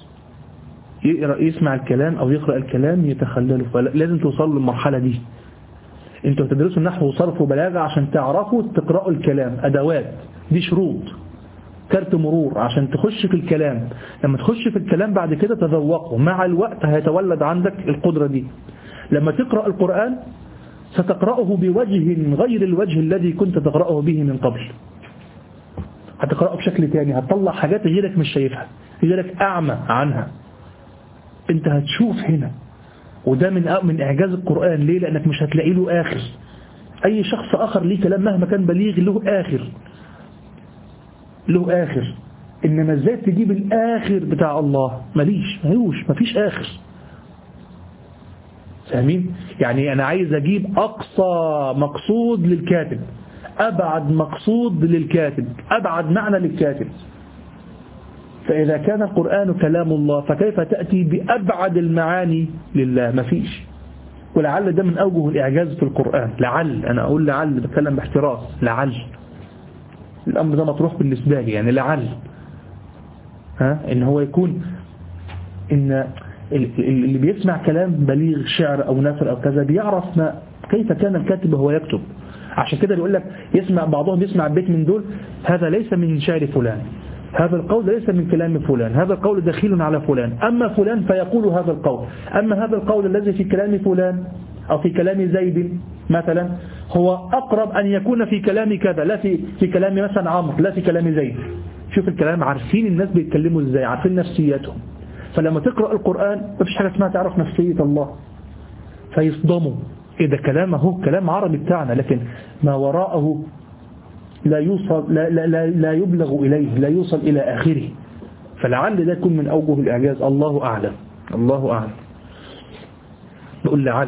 يسمع الكلام أو يقرأ الكلام يتخلله. فلازم توصلوا للمرحلة دي. انتوا تدرسوا النحو وصرف وبلاغة عشان تعرفوا تقرأوا الكلام، أدوات دي شروط، كارت مرور عشان تخش في الكلام. لما تخش في الكلام بعد كده تذوقه، مع الوقت هيتولد عندك القدرة دي. لما تقرأ القرآن ستقرأه بوجه غير الوجه الذي كنت تقرأه به من قبل. هتقرأه بشكل تاني، هتطلع حاجات غيرك مش شايفها، غيرك أعمى عنها، انت هتشوف هنا. وده من من إعجاز القرآن. ليه؟ لأنك مش هتلاقي له آخر. أي شخص آخر ليه كلام مهما كان بليغ له آخر، له آخر. إنما ازاي تجيب الآخر بتاع الله؟ مليش ملوش مفيش آخر. فاهمين؟ يعني أنا عايز أجيب أقصى مقصود للكاتب، أبعد مقصود للكاتب، أبعد معنى للكاتب. فإذا كان القرآن كلام الله فكيف تأتي بأبعد المعاني لله؟ مفيش. ولعل ده من أوجه الإعجاز في القرآن. لعل، أنا أقول لعل، بتكلم باحتراس، لعل الأمر ده مطروح بالنسبة لي، يعني لعل ها إن هو يكون إن اللي بيسمع كلام بليغ، شعر أو نثر أو كذا، بيعرف ما كيف كان الكاتب وهو يكتب. عشان كده بيقول لك يسمع بعضهم يسمع بيت من دول، هذا ليس من شعر فلان، هذا القول ليس من كلام فلان، هذا القول دخيل على فلان، أما فلان فيقول هذا القول، أما هذا القول الذي في كلام فلان أو في كلام زيد مثلا هو أقرب أن يكون في كلام كذا، لا في في كلام مثلا عمرو، لا في كلام زيد. شوف الكلام، عارفين الناس بيتكلموا ازاي، عارفين نفسياتهم. فلما تقرأ القرآن مفيش حاجة اسمها تعرف نفسية الله، فيصدموا. إيه ده؟ كلام اهو كلام عربي بتاعنا، لكن ما وراءه لا يوصل، لا, لا, لا, لا يبلغ إليه، لا يوصل إلى آخره. فلعل ده يكون من أوجه الإعجاز. الله أعلم، الله أعلم. نقول لعل،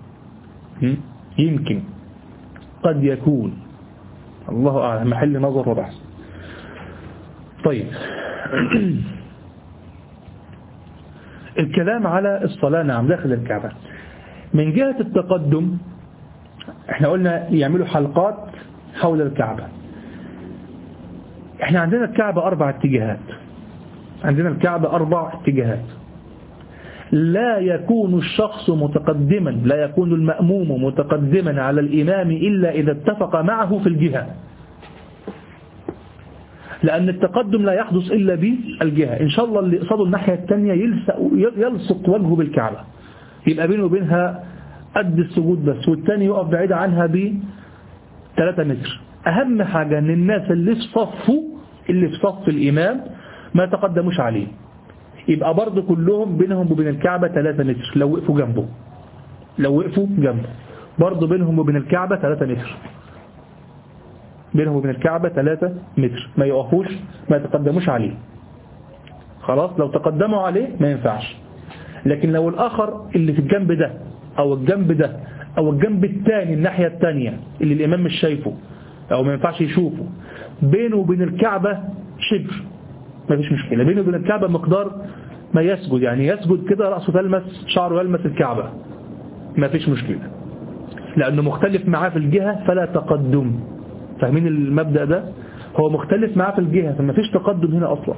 يمكن، قد يكون، الله أعلم، محل نظر وبحث. طيب الكلام على الصلاة، نعم، داخل الكعبة. من جهة التقدم احنا قلنا يعملوا حلقات حول الكعبة. احنا عندنا الكعبة أربع اتجاهات، عندنا الكعبة أربع اتجاهات. لا يكون الشخص متقدما، لا يكون المأموم متقدما على الإمام إلا إذا اتفق معه في الجهة، لأن التقدم لا يحدث إلا بالجهة. إن شاء الله اللي قصده الناحية الثانية يلصق وجهه بالكعبة، يبقى بينه وبينها قد السجود بس، والثاني يقف بعيد عنها بثلاثة متر. أهم حاجة أن الناس اللي في صفه، اللي في صف الإمام ما تقدموش عليه، يبقى برضه كلهم بينهم وبين الكعبة ثلاثة متر. لو وقفوا جنبه، لو وقفوا جنبه برضه بينهم وبين الكعبة ثلاثة متر، بينهم وبين الكعبة ثلاثة متر، ما يقفوش، ما يتقدموش عليه. خلاص، لو تقدموا عليه ما ينفعش. لكن لو الآخر اللي في الجنب ده أو الجنب ده أو الجنب الثاني، الناحية الثانية اللي الإمام مش شايفه أو ما ينفعش يشوفه، بينه وبين الكعبة شبر، ما فيش مشكلة. بينه وبين الكعبة مقدار ما يسجد، يعني يسجد كده رأسه تلمس، شعره يلمس الكعبة، ما فيش مشكلة، لأنه مختلف معاه في الجهة فلا تقدم. فاهمين المبدأ ده؟ هو مختلف معاه في الجهة فما فيش تقدم هنا أصلا.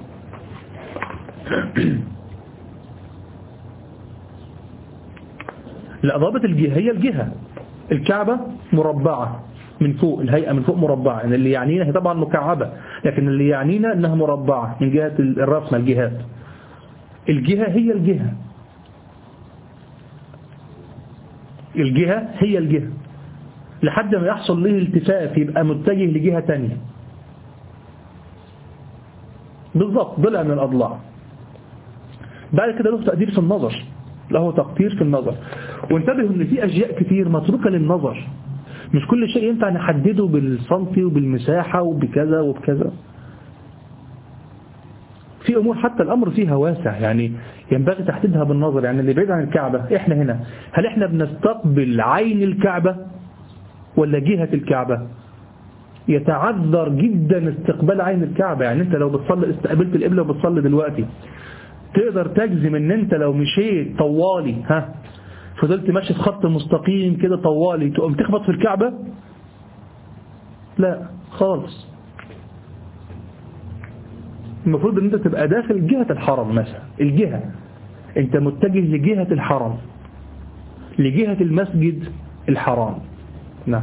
لا، ضابط الجهة هي الجهة. الكعبة مربعة من فوق، الهيئة من فوق مربعة، يعني اللي يعنينا هي طبعا مكعبة، لكن اللي يعنينا انها مربعة من جهة الرسمة، الجهات. الجهة هي الجهة. الجهة هي الجهة لحد ما يحصل له التفاف يبقى متجه لجهة تانية بالضبط ضلع من الأضلاع. بعد كده له تقدير في النظر، له تقدير في النظر. وانتبهوا ان في أشياء كتير متروكة للنظر، مش كل شيء ينفع نحدده بالسنتي وبالمساحة وبكذا وبكذا. في أمور حتى الأمر فيها واسع، يعني ينبغي تحديدها بالنظر. يعني اللي بعيد عن الكعبة إحنا هنا، هل إحنا بنستقبل عين الكعبة ولا جهة الكعبة؟ يتعذر جدا استقبال عين الكعبة. يعني أنت لو بتصلي استقبلت القبلة وبتصلي دلوقتي، تقدر تجزم ان انت لو مشيت طوالي ها فضلت ماشي في خط مستقيم كده طوالي تقوم تخبط في الكعبة؟ لا خالص. المفروض ان انت تبقى داخل جهة الحرم مثلا، الجهة انت متجه لجهة الحرم، لجهة المسجد الحرام. نعم.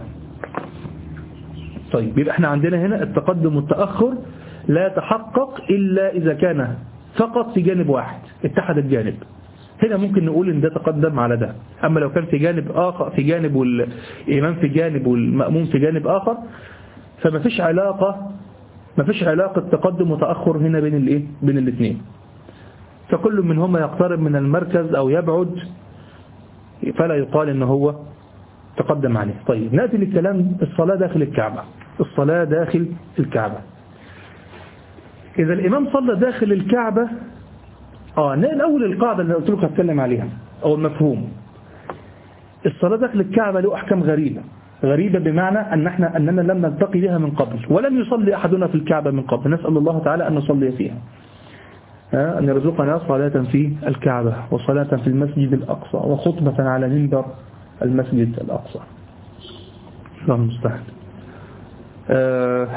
طيب يبقى احنا عندنا هنا التقدم والتأخر لا يتحقق إلا إذا كان فقط في جانب واحد، اتحد الجانب. هنا ممكن نقول ان ده تقدم على ده. اما لو كان في جانب اخر، في جانب والامام في جانب والمأموم في جانب اخر، فما فيش علاقة ما فيش علاقة تقدم وتأخر هنا بين الايه بين الاثنين. فكل منهما يقترب من المركز او يبعد، فلا يقال ان هو تقدم عليه. طيب نأتي للكلام الصلاة داخل الكعبة. الصلاة داخل الكعبة، إذا الإمام صلى داخل الكعبة، آه الأول القاعدة اللي قلت لك هتكلم عليها أو المفهوم. الصلاة داخل الكعبة له أحكام غريبة، غريبة بمعنى أن احنا أننا لم نلتقي بها من قبل، ولم يصلي أحدنا في الكعبة من قبل. نسأل الله تعالى أن نصلي فيها، أن يرزقنا صلاة في الكعبة وصلاة في المسجد الأقصى وخطبة على منبر المسجد الأقصى. الله المستعان. آه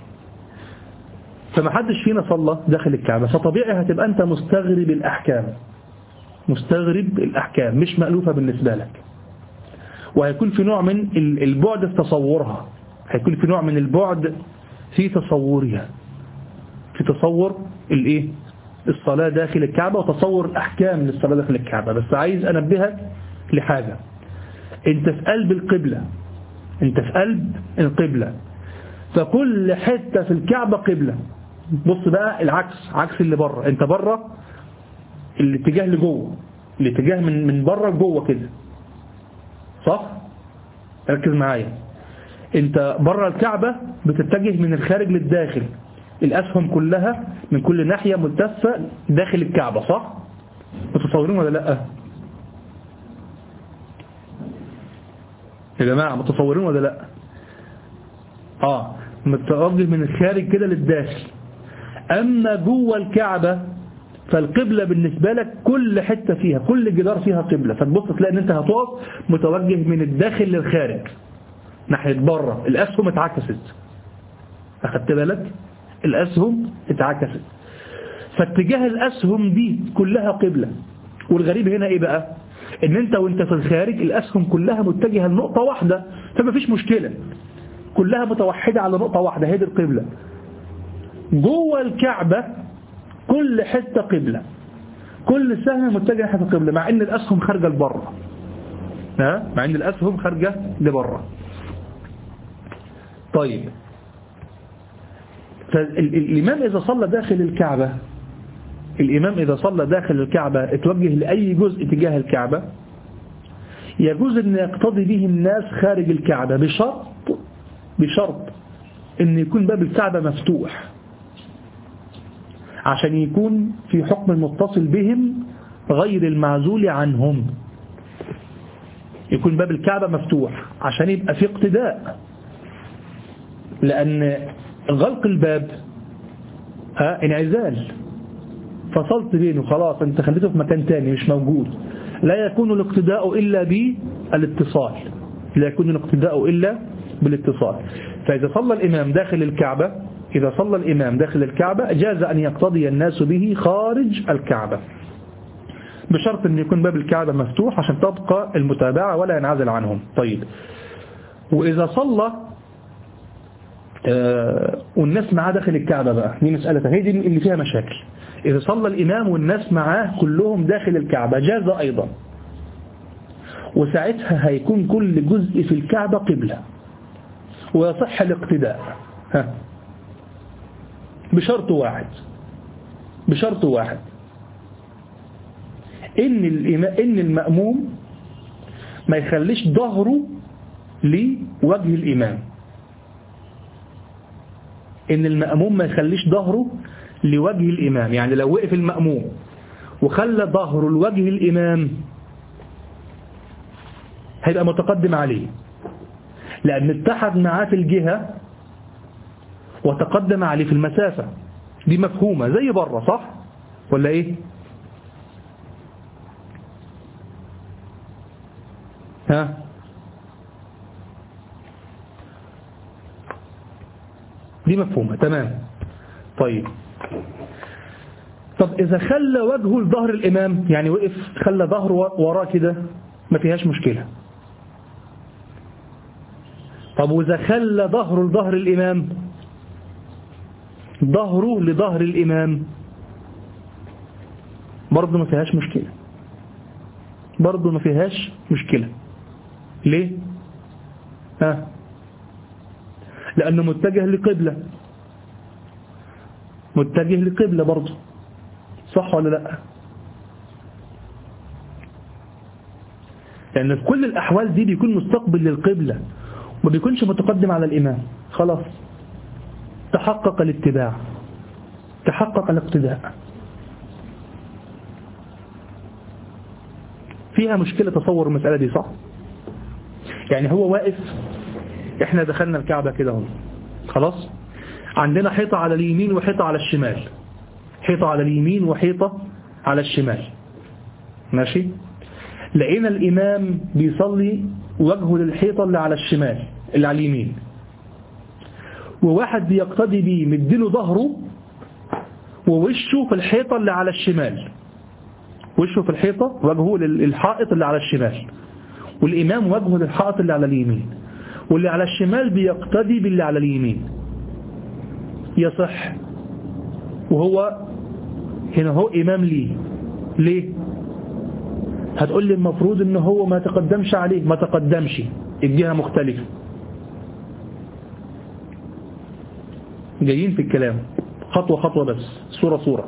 فما حدش فينا صلى داخل الكعبة، فطبيعي هتبقى أنت مستغرب الأحكام، مستغرب الأحكام مش مألوفة بالنسبة لك، وهيكون في نوع من البعد في تصورها، هيكون في نوع من البعد في تصورها، في تصور الايه الصلاة داخل الكعبة وتصور الأحكام للصلاة داخل الكعبة. بس عايز أنبهك لحاجة، انت في قلب القبلة، انت في قلب القبلة، فكل حتة في الكعبة قبلة. بص بقى العكس، عكس اللي بره، انت بره الاتجاه لجوه، الاتجاه من من بره لجوه كده، صح؟ ركز معايا، انت بره الكعبة بتتجه من الخارج للداخل، الأسهم كلها من كل ناحية ملتفة داخل الكعبة، صح؟ متصورين ولا لا يا جماعة؟ متصورين ولا لا؟ اه متوجه من الخارج كده للداخل. أما جوه الكعبة فالقبلة بالنسبة لك كل حتة فيها، كل جدار فيها قبلة، فتبص تلاقي ان انت هتقف متوجه من الداخل للخارج ناحية بره. الأسهم اتعكست، أخدت بالك؟ الأسهم اتعكست، فاتجاه الأسهم دي كلها قبلة. والغريب هنا ايه بقى؟ ان انت وانت في الخارج الأسهم كلها متجهة لنقطة واحدة، فما فيش مشكلة، كلها متوحدة على نقطة واحدة، هي دي القبلة. جوه الكعبة كل حتة قبلة، كل سهم متجه ناحية القبلة، مع ان الأسهم خارجة لبره، ها مع ان الأسهم خارجة لبره. طيب فالإمام إذا صلى داخل الكعبة، الإمام إذا صلى داخل الكعبة اتوجه لأي جزء تجاه الكعبة، يجوز أن يقتضي به الناس خارج الكعبة بشرط بشرط أن يكون باب الكعبة مفتوح، عشان يكون في حكم المتصل بهم غير المعزول عنهم. يكون باب الكعبة مفتوح عشان يبقى في اقتداء، لأن غلق الباب ها انعزال، فصلت بينه خلاص، انت خليته في مكان تاني مش موجود. لا يكون الاقتداء إلا بالاتصال، لا يكون الاقتداء إلا بالاتصال. فإذا صلى الإمام داخل الكعبة، إذا صلى الإمام داخل الكعبة جاز أن يقتضي الناس به خارج الكعبة، بشرط أن يكون باب الكعبة مفتوح عشان تبقى المتابعة ولا ينعزل عنهم. طيب وإذا صلى آه والناس معاه داخل الكعبة بقى، دي مسألة هي دي اللي فيها مشاكل. إذا صلى الإمام والناس معاه كلهم داخل الكعبة جاز أيضا، وساعتها هيكون كل جزء في الكعبة قبلة ويصح الاقتداء. ها بشرط واحد بشرط واحد إن إن المأموم ما يخليش ظهره لوجه الإمام. إن المأموم ما يخليش ظهره لوجه الإمام، يعني لو وقف المأموم وخلى ظهره لوجه الإمام هيبقى متقدم عليه، لأن اتحد معاه في الجهة وتقدم عليه في المسافة. دي مفهومة زي بره، صح ولا إيه؟ ها دي مفهومة تمام. طيب طب إذا خلى وجهه لظهر الإمام، يعني وقف خلى ظهره وراه كده، ما فيهاش مشكلة. طب وإذا خلى ظهره لظهر الإمام، ظهره لظهر الإمام، برضه ما فيهاش مشكلة، برضه ما فيهاش مشكلة. ليه؟ ها لأنه متجه لقبلة، متجه لقبلة برضه، صح ولا لا؟ لأن في كل الأحوال دي بيكون مستقبل للقبلة وما بيكونش متقدم على الإمام. خلاص تحقق الاتباع، تحقق الاقتداء. فيها مشكلة تصور المسألة دي، صح؟ يعني هو واقف، احنا دخلنا الكعبة كده اهو، خلاص عندنا حيطة على اليمين وحيطة على الشمال، حيطة على اليمين وحيطة على الشمال، ماشي. لقينا الإمام بيصلي وجهه للحيطة اللي على الشمال اللي على اليمين، وواحد بيقتدي بيه مديله ظهره ووشه في الحيطة اللي على الشمال، وشه في الحيطة وجهه للحائط اللي على الشمال، والإمام وجهه للحائط اللي على اليمين، واللي على الشمال بيقتدي باللي على اليمين. يصح، وهو هنا هو إمام ليه. ليه؟ هتقول لي المفروض ان هو ما تقدمش عليه، ما تقدمش، الجهة مختلفة. جايين في الكلام خطوة خطوة بس، صورة صورة،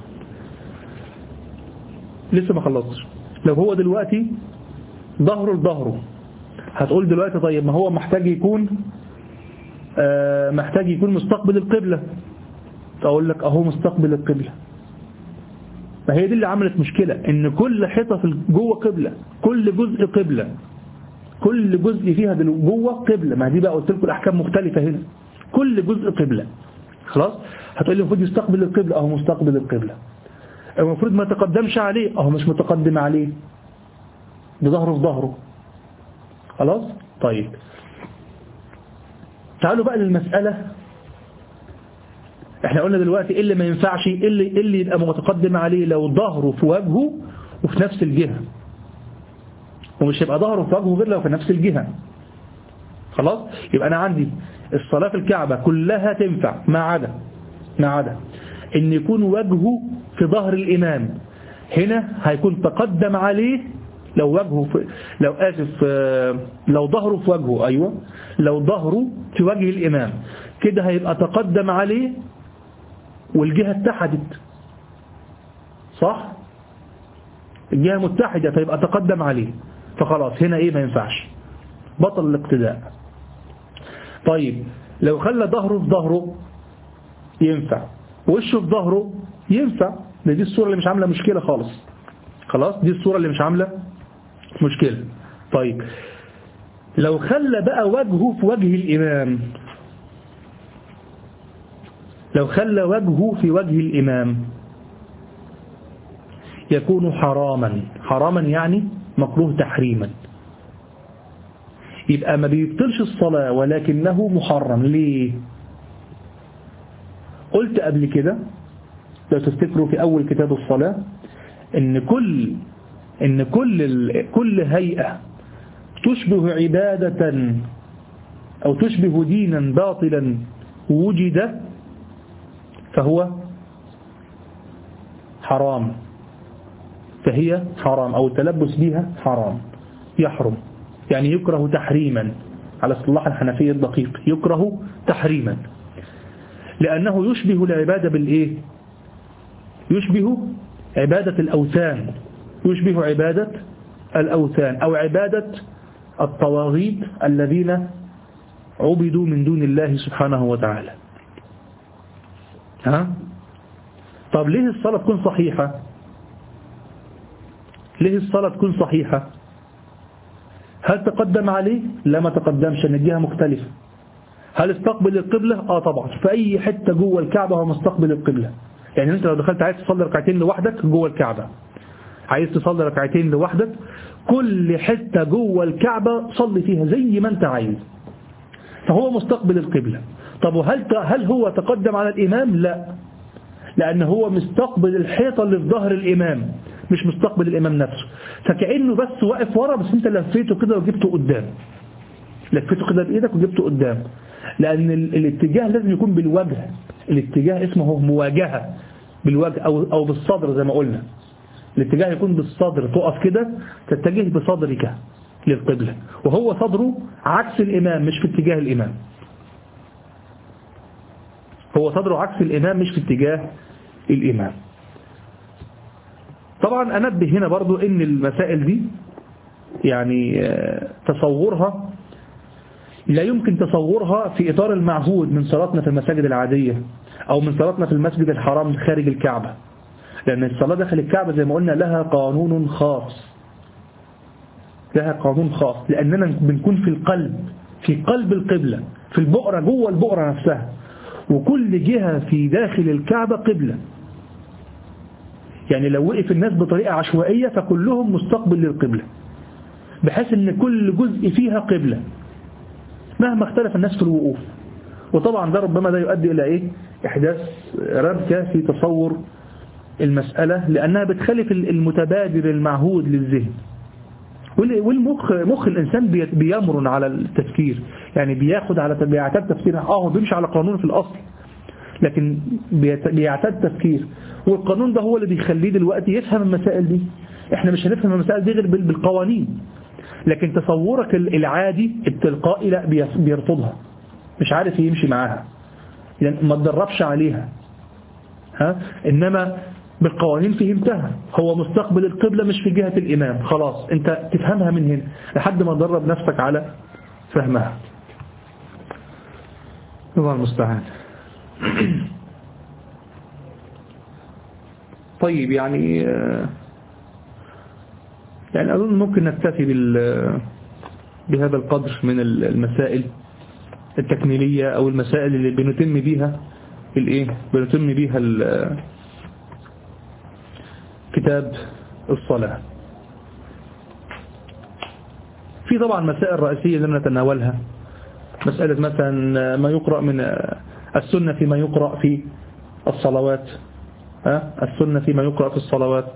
لسه ما خلصتش. لو هو دلوقتي ظهره لظهره، هتقول دلوقتي طيب ما هو محتاج يكون آه محتاج يكون مستقبل القبلة. اقول لك اهو مستقبل القبلة. ما هي دي اللي عملت مشكلة، ان كل حيطة في جوه قبلة، كل جزء قبلة، كل جزء فيها جوه قبلة. ما دي بقى قلت لكم الاحكام مختلفة هنا، كل جزء قبلة. خلاص هتقول لي المفروض يستقبل القبلة، اهو مستقبل القبلة. المفروض ما تقدمش عليه، اهو مش متقدم عليه، بظهره في ظهره. خلاص طيب تعالوا بقى للمسألة. احنا قلنا دلوقتي ايه اللي ما ينفعش، ايه اللي, إيه اللي يبقى متقدم عليه لو ظهره في وجهه وفي نفس الجهة، ومش يبقى ظهره في وجهه غير لو في نفس الجهة. خلاص يبقى انا عندي الصلاة في الكعبة كلها تنفع ما عدا ما عدا ان يكون وجهه في ظهر الامام. هنا هيكون تقدم عليه لو وجهه في لو اسف لو ظهره في وجهه، ايوه لو ظهره في وجه الامام كده هيبقى تقدم عليه والجهة اتحدت، صح؟ الجهة متحدة فيبقى تقدم عليه، فخلاص هنا ايه ما ينفعش، بطل الاقتداء. طيب لو خلى ظهره في ظهره ينفع، وشه في ظهره ينفع. دي الصورة اللي مش عاملة مشكلة خالص. خلاص دي الصورة اللي مش عاملة مشكلة. طيب لو خلى بقى وجهه في وجه الإمام، لو خلى وجهه في وجه الإمام يكون حراما. حراما يعني مكروه تحريما، يبقى ما بيبطلش الصلاة ولكنه محرم. ليه؟ قلت قبل كده لو تفتكروا في أول كتاب الصلاة إن كل إن كل كل هيئة تشبه عبادة أو تشبه دينا باطلا وجد فهو حرام، فهي حرام، أو التلبس بها حرام. يحرم، يعني يكره تحريما على اصطلاح الحنفية الدقيق، يكره تحريما لأنه يشبه العبادة بالإيه؟ يشبه عبادة الأوثان، يشبه عبادة الأوثان أو عبادة الطواغيت الذين عبدوا من دون الله سبحانه وتعالى. ها؟ طب ليه الصلاة تكون صحيحة؟ ليه الصلاة تكون صحيحة؟ هل تقدم عليه؟ لا ما تقدمش، ان الجهة مختلفة. هل استقبل القبلة؟ اه طبعا، في اي حتة جوه الكعبة هو مستقبل القبلة. يعني انت لو دخلت عايز تصلي ركعتين لوحدك جوه الكعبة، عايز تصلي ركعتين لوحدك، كل حتة جوه الكعبة صلي فيها زي ما انت عايز، فهو مستقبل القبلة. طب وهل هل هو تقدم على الإمام؟ لا، لأن هو مستقبل الحيطة اللي في ظهر الإمام، مش مستقبل الإمام نفسه. فكأنه بس واقف ورا، بس انت لفيته كده وجبته قدام، لفيته كده بإيدك وجبته قدام، لأن الاتجاه لازم يكون بالوجه. الاتجاه اسمه مواجهة بالوجه أو أو بالصدر زي ما قلنا. الاتجاه يكون بالصدر، تقف كده تتجه بصدرك للقبلة، وهو صدره عكس الإمام مش في اتجاه الإمام. هو صدره عكس الإمام مش في اتجاه الإمام. طبعا أنبه هنا برضو إن المسائل دي يعني تصورها لا يمكن تصورها في إطار المعهود من صلاتنا في المساجد العادية أو من صلاتنا في المسجد الحرام خارج الكعبة، لأن الصلاة داخل الكعبة زي ما قلنا لها قانون خاص، لها قانون خاص، لأننا بنكون في القلب، في قلب القبلة، في البؤرة، جوه البؤرة نفسها، وكل جهة في داخل الكعبة قبلة. يعني لو وقف الناس بطريقة عشوائية فكلهم مستقبل للقبلة، بحيث ان كل جزء فيها قبلة مهما اختلف الناس في الوقوف. وطبعا ده ربما ده يؤدي الى ايه؟ احداث ربكة في تصور المسألة، لانها بتخالف المتبادر المعهود للذهن. والمخ مخ الانسان بيمرن على التفكير، يعني بياخد على بيعتاد تفكير، اه هو بيمشي على قانون في الاصل، لكن بيعتاد تفكير، والقانون ده هو اللي بيخليه دلوقتي يفهم المسائل دي. احنا مش هنفهم المسائل دي غير بالقوانين، لكن تصورك العادي التلقائي لا بيرفضها، مش عارف يمشي معاها، يعني ما تدربش عليها. ها؟ انما بالقوانين فهمتها، هو مستقبل القبلة مش في جهة الإمام، خلاص انت تفهمها من هنا لحد ما تدرب نفسك على فهمها. الله المستعان. طيب يعني يعني أظن ممكن نكتفي بهذا القدر من المسائل التكميلية أو المسائل اللي بنتم بيها الإيه بنتم بيها كتاب الصلاة. في طبعا مسائل رئيسية لم نتناولها، مسألة مثلا ما يقرأ من السنة فيما يقرأ في الصلوات، ها السنة فيما يقرأ في الصلوات،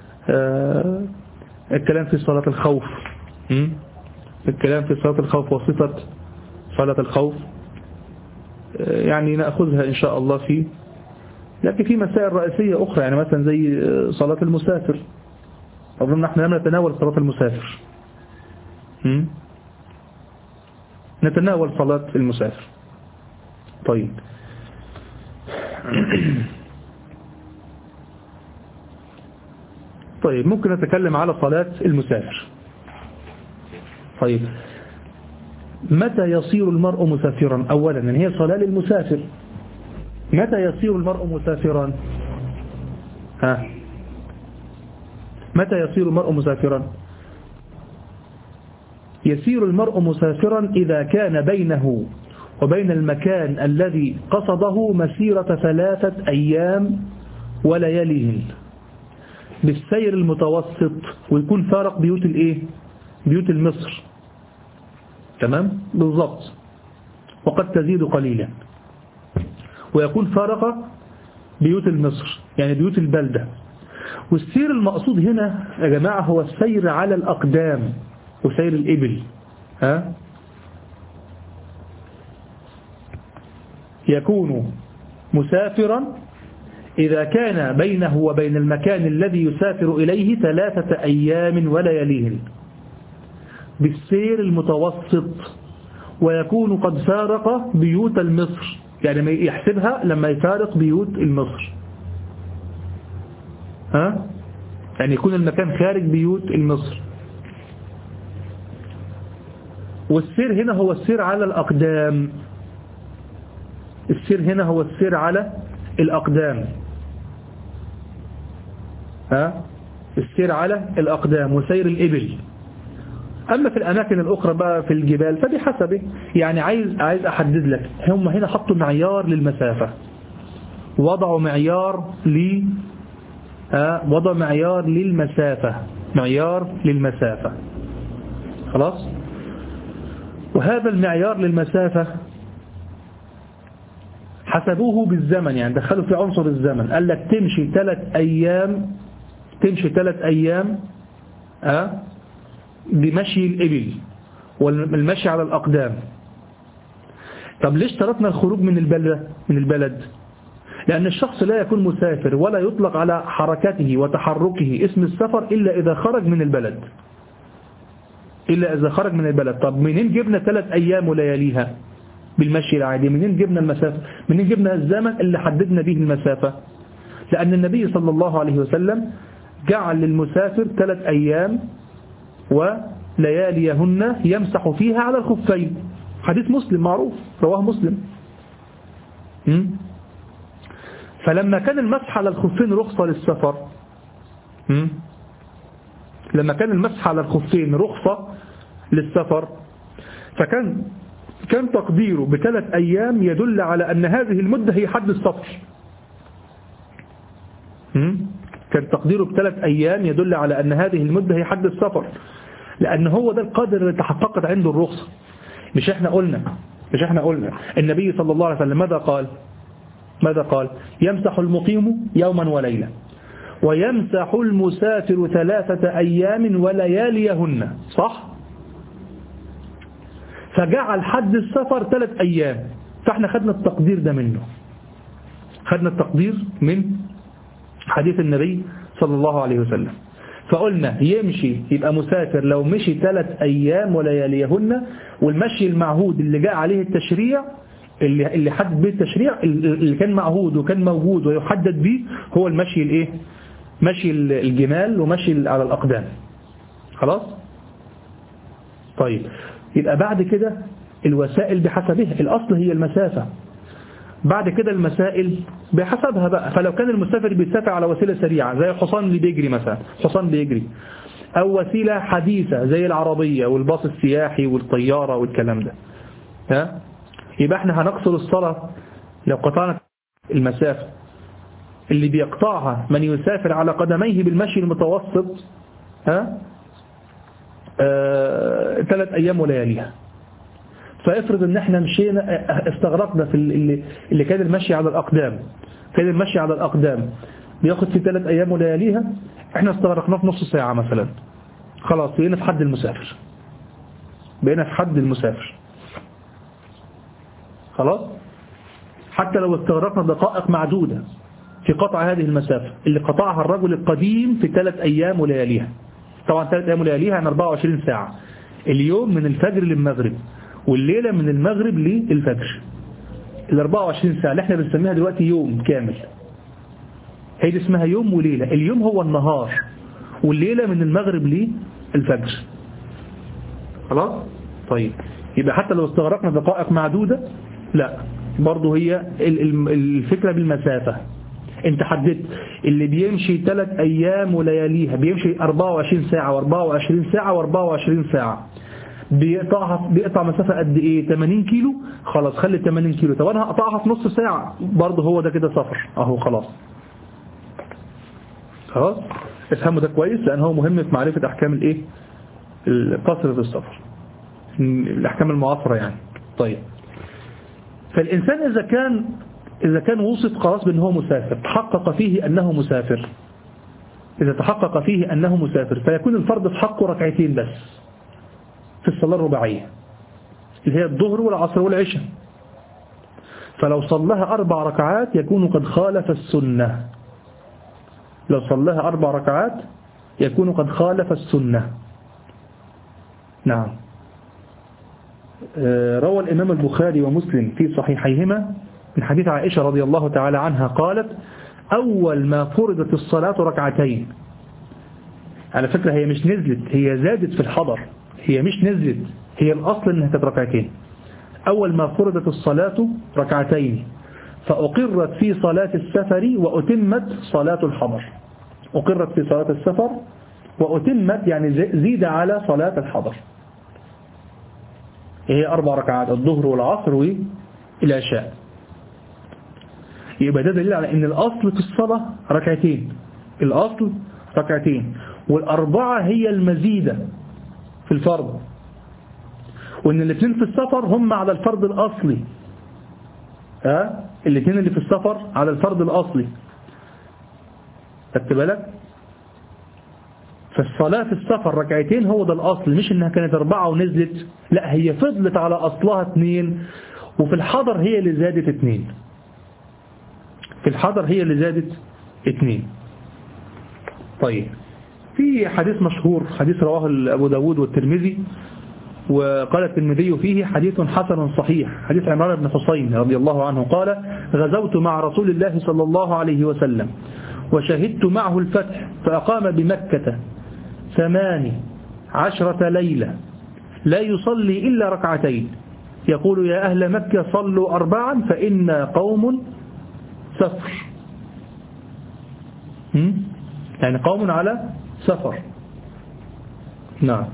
الكلام في صلاة الخوف، الكلام في صلاة الخوف وصفة صلاة الخوف، يعني نأخذها إن شاء الله فيه. لكن في مسائل رئيسية أخرى، يعني مثلا زي صلاة المسافر، أظن نحن لم نتناول صلاة المسافر، نتناول صلاة المسافر. طيب طيب ممكن نتكلم على صلاة المسافر. طيب متى يصير المرء مسافرا؟ أولا يعني هي صلاة للمسافر، متى يصير المرء مسافرا؟ ها متى يصير المرء مسافرا؟ يصير المرء مسافرا إذا كان بينه وبين المكان الذي قصده مسيرة ثلاثة أيام ولياليهن بالسير المتوسط، ويكون فارق بيوت الايه بيوت المصر، تمام بالضبط، وقد تزيد قليلا، ويكون فارق بيوت المصر يعني بيوت البلدة. والسير المقصود هنا يا جماعة هو السير على الأقدام وسير الإبل. ها يكون مسافرا إذا كان بينه وبين المكان الذي يسافر إليه ثلاثة أيام ولياليهن. بالسير المتوسط ويكون قد فارق بيوت المصر، يعني يحسبها لما يفارق بيوت المصر، ها؟ يعني يكون المكان خارج بيوت المصر. والسير هنا هو السير على الأقدام، السير هنا هو السير على الأقدام، ها؟ السير على الأقدام وسير الإبل. أما في الأماكن الأخرى بقى في الجبال فبحسبه، يعني عايز عايز أحدد لك، هم هنا حطوا معيار للمسافة، وضعوا معيار ل وضع معيار للمسافة، معيار للمسافة، خلاص. وهذا المعيار للمسافة حسبوه بالزمن، يعني دخلوا في عنصر الزمن، قال لك تمشي ثلاث أيام، تمشي ثلاث أيام أه بمشي الإبل والمشي على الأقدام. طب ليش اشترطنا الخروج من البلد من البلد؟ لأن الشخص لا يكون مسافر ولا يطلق على حركته وتحركه اسم السفر إلا إذا خرج من البلد، إلا إذا خرج من البلد. طب منين جبنا ثلاث أيام ولياليها بالمشي العادي؟ منين جبنا المسافة؟ منين جبنا الزمن اللي حددنا به المسافة؟ لأن النبي صلى الله عليه وسلم جعل للمسافر ثلاث أيام ولياليهن يمسح فيها على الخفين، حديث مسلم معروف رواه مسلم. م? فلما كان المسح على الخفين رخصة للسفر، م? لما كان المسح على الخفين رخصة للسفر، فكان كان تقديره بثلاث أيام يدل على أن هذه المدة هي حد السفر. م? كان تقديره بثلاث أيام يدل على أن هذه المدة هي حد السفر، لأن هو ده القدر اللي تحققت عنده الرخصة. مش احنا قلنا مش احنا قلنا النبي صلى الله عليه وسلم ماذا قال؟ ماذا قال؟ يمسح المقيم يوما وليلة ويمسح المسافر ثلاثة أيام ولياليهن، صح؟ فجعل حد السفر ثلاث أيام، فاحنا خدنا التقدير ده منه، خدنا التقدير من حديث النبي صلى الله عليه وسلم. فقلنا يمشي يبقى مسافر لو مشي ثلاث أيام ولياليهن، والمشي المعهود اللي جاء عليه التشريع اللي اللي حدد به التشريع اللي كان معهود وكان موجود ويحدد به هو المشي الايه؟ مشي الجمال ومشي على الأقدام، خلاص. طيب يبقى بعد كده الوسائل بحسبها، الأصل هي المسافة، بعد كده المسائل بحسبها بقى. فلو كان المسافر بيسافر على وسيلة سريعة زي الحصان اللي بيجري مثلا، حصان بيجري، أو وسيلة حديثة زي العربية والباص السياحي والطيارة والكلام ده، ها؟ يبقى احنا هنقصر الصلاة لو قطعنا المسافة اللي بيقطعها من يسافر على قدميه بالمشي المتوسط، ها؟ آه... ثلاث أيام ولياليها. فافرض ان احنا مشينا استغرقنا في اللي, اللي كان المشي على الأقدام، كان المشي على الأقدام بياخد في ثلاث أيام ولياليها، احنا استغرقناه في نص ساعة مثلا، خلاص بقينا في حد المسافر، بقينا في حد المسافر، خلاص. حتى لو استغرقنا دقائق معدودة في قطع هذه المسافة اللي قطعها الرجل القديم في ثلاث أيام ولياليها. طبعا ثلاث أيام ولياليها عن أربعة وعشرين ساعة، اليوم من الفجر للمغرب والليلة من المغرب للفجر، ال أربعة وعشرين ساعة اللي احنا بنسميها دلوقتي يوم كامل، هي دي اسمها يوم وليلة. اليوم هو النهار والليلة من المغرب للفجر، خلاص. طيب يبقى حتى لو استغرقنا دقائق معدودة لا، برضه هي الفكرة بالمسافة. انت حددت اللي بيمشي ثلاث أيام ولياليها بيمشي أربعة وعشرين ساعة وأربعة وعشرين ساعة وأربعة وعشرين ساعة، بيقطعها بيقطع مسافة قد ايه؟ ثمانين كيلو، خلاص خلي ثمانين كيلو. طب انا هقطعها في نص ساعة، برضه هو ده كده سفر اهو، خلاص خلاص. افهموا ده كويس لان هو مهم في معرفة احكام الايه؟ القصر في السفر، الاحكام المعاصرة يعني. طيب فالانسان اذا كان اذا كان وصف خلاص بان هو مسافر، تحقق فيه انه مسافر، اذا تحقق فيه انه مسافر فيكون الفرض في حقه ركعتين بس في الصلاة الرباعية اللي هي الظهر والعصر والعشاء. فلو صلىها أربع ركعات يكون قد خالف السنة، لو صلىها أربع ركعات يكون قد خالف السنة، نعم. روى الإمام البخاري ومسلم في صحيحيهما من حديث عائشة رضي الله تعالى عنها قالت أول ما فرضت الصلاة ركعتين. على فكرة هي مش نزلت، هي زادت في الحضر، هي مش نزلت، هي الأصل أنها كانت ركعتين. أول ما فرضت الصلاة ركعتين فأقرت في صلاة السفر وأتمت صلاة الحضر. أقرت في صلاة السفر وأتمت يعني زيد على صلاة الحضر. هي أربع ركعات، الظهر والعصر والعشاء. يبقى ده دليل على أن الأصل في الصلاة ركعتين، الأصل ركعتين، والأربعة هي المزيدة في الفرض، وأن الاثنين في السفر هم على الفرض الأصلي. ها الاثنين اللي في السفر على الفرض الأصلي. خدت بالك؟ فالصلاة في السفر ركعتين هو ده الأصل، مش إنها كانت أربعة ونزلت، لا هي فضلت على أصلها اثنين، وفي الحضر هي اللي زادت اثنين. في الحضر هي اللي زادت اثنين. طيب في حديث مشهور، حديث رواه أبو داود والترمذي، وقال الترمذي فيه حديث حسن صحيح، حديث عمران بن حسين رضي الله عنه قال غزوت مع رسول الله صلى الله عليه وسلم وشهدت معه الفتح فأقام بمكة ثمان عشرة ليلة لا يصلي إلا ركعتين يقول يا أهل مكة صلوا أربعا فإنا قوم سفر. يعني قوم على سفر. نعم.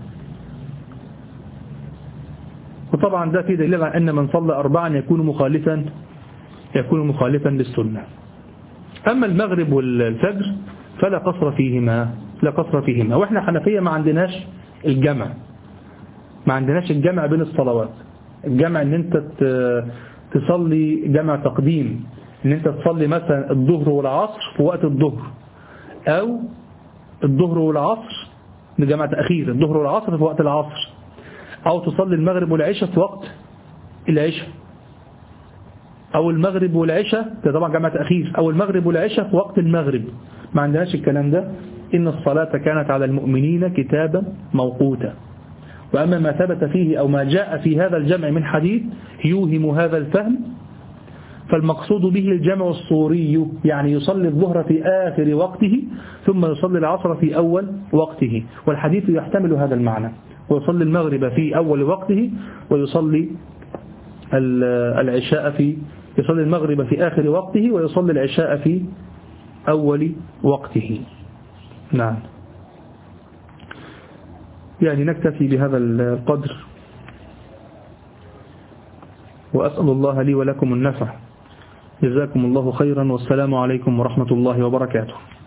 وطبعا ده في دليل على أن من صلى أربعا يكون مخالفا يكون مخالفا للسنة. أما المغرب والفجر فلا قصر فيهما، لا قصر فيهما. وإحنا حنفية ما عندناش الجمع، ما عندناش الجمع بين الصلوات. الجمع ان انت تصلي جمع تقديم، ان انت تصلي مثلا الظهر والعصر في وقت الظهر، او الظهر والعصر بجمع تأخير، الظهر والعصر في وقت العصر، او تصلي المغرب والعشاء في وقت العشاء، او المغرب والعشاء ده طبعا جمع تأخير، او المغرب والعشاء في وقت المغرب. ما عندناش الكلام ده. إن الصلاة كانت على المؤمنين كتابا موقوتا. وأما ما ثبت فيه أو ما جاء في هذا الجمع من حديث يوهم هذا الفهم فالمقصود به الجمع الصوري، يعني يصلي الظهر في آخر وقته ثم يصلي العصر في أول وقته، والحديث يحتمل هذا المعنى، ويصلي المغرب في أول وقته ويصلي العشاء في يصلي المغرب في آخر وقته ويصلي العشاء في أول وقته. نعم. يعني نكتفي بهذا القدر، وأسأل الله لي ولكم النفع. جزاكم الله خيرا، والسلام عليكم ورحمة الله وبركاته.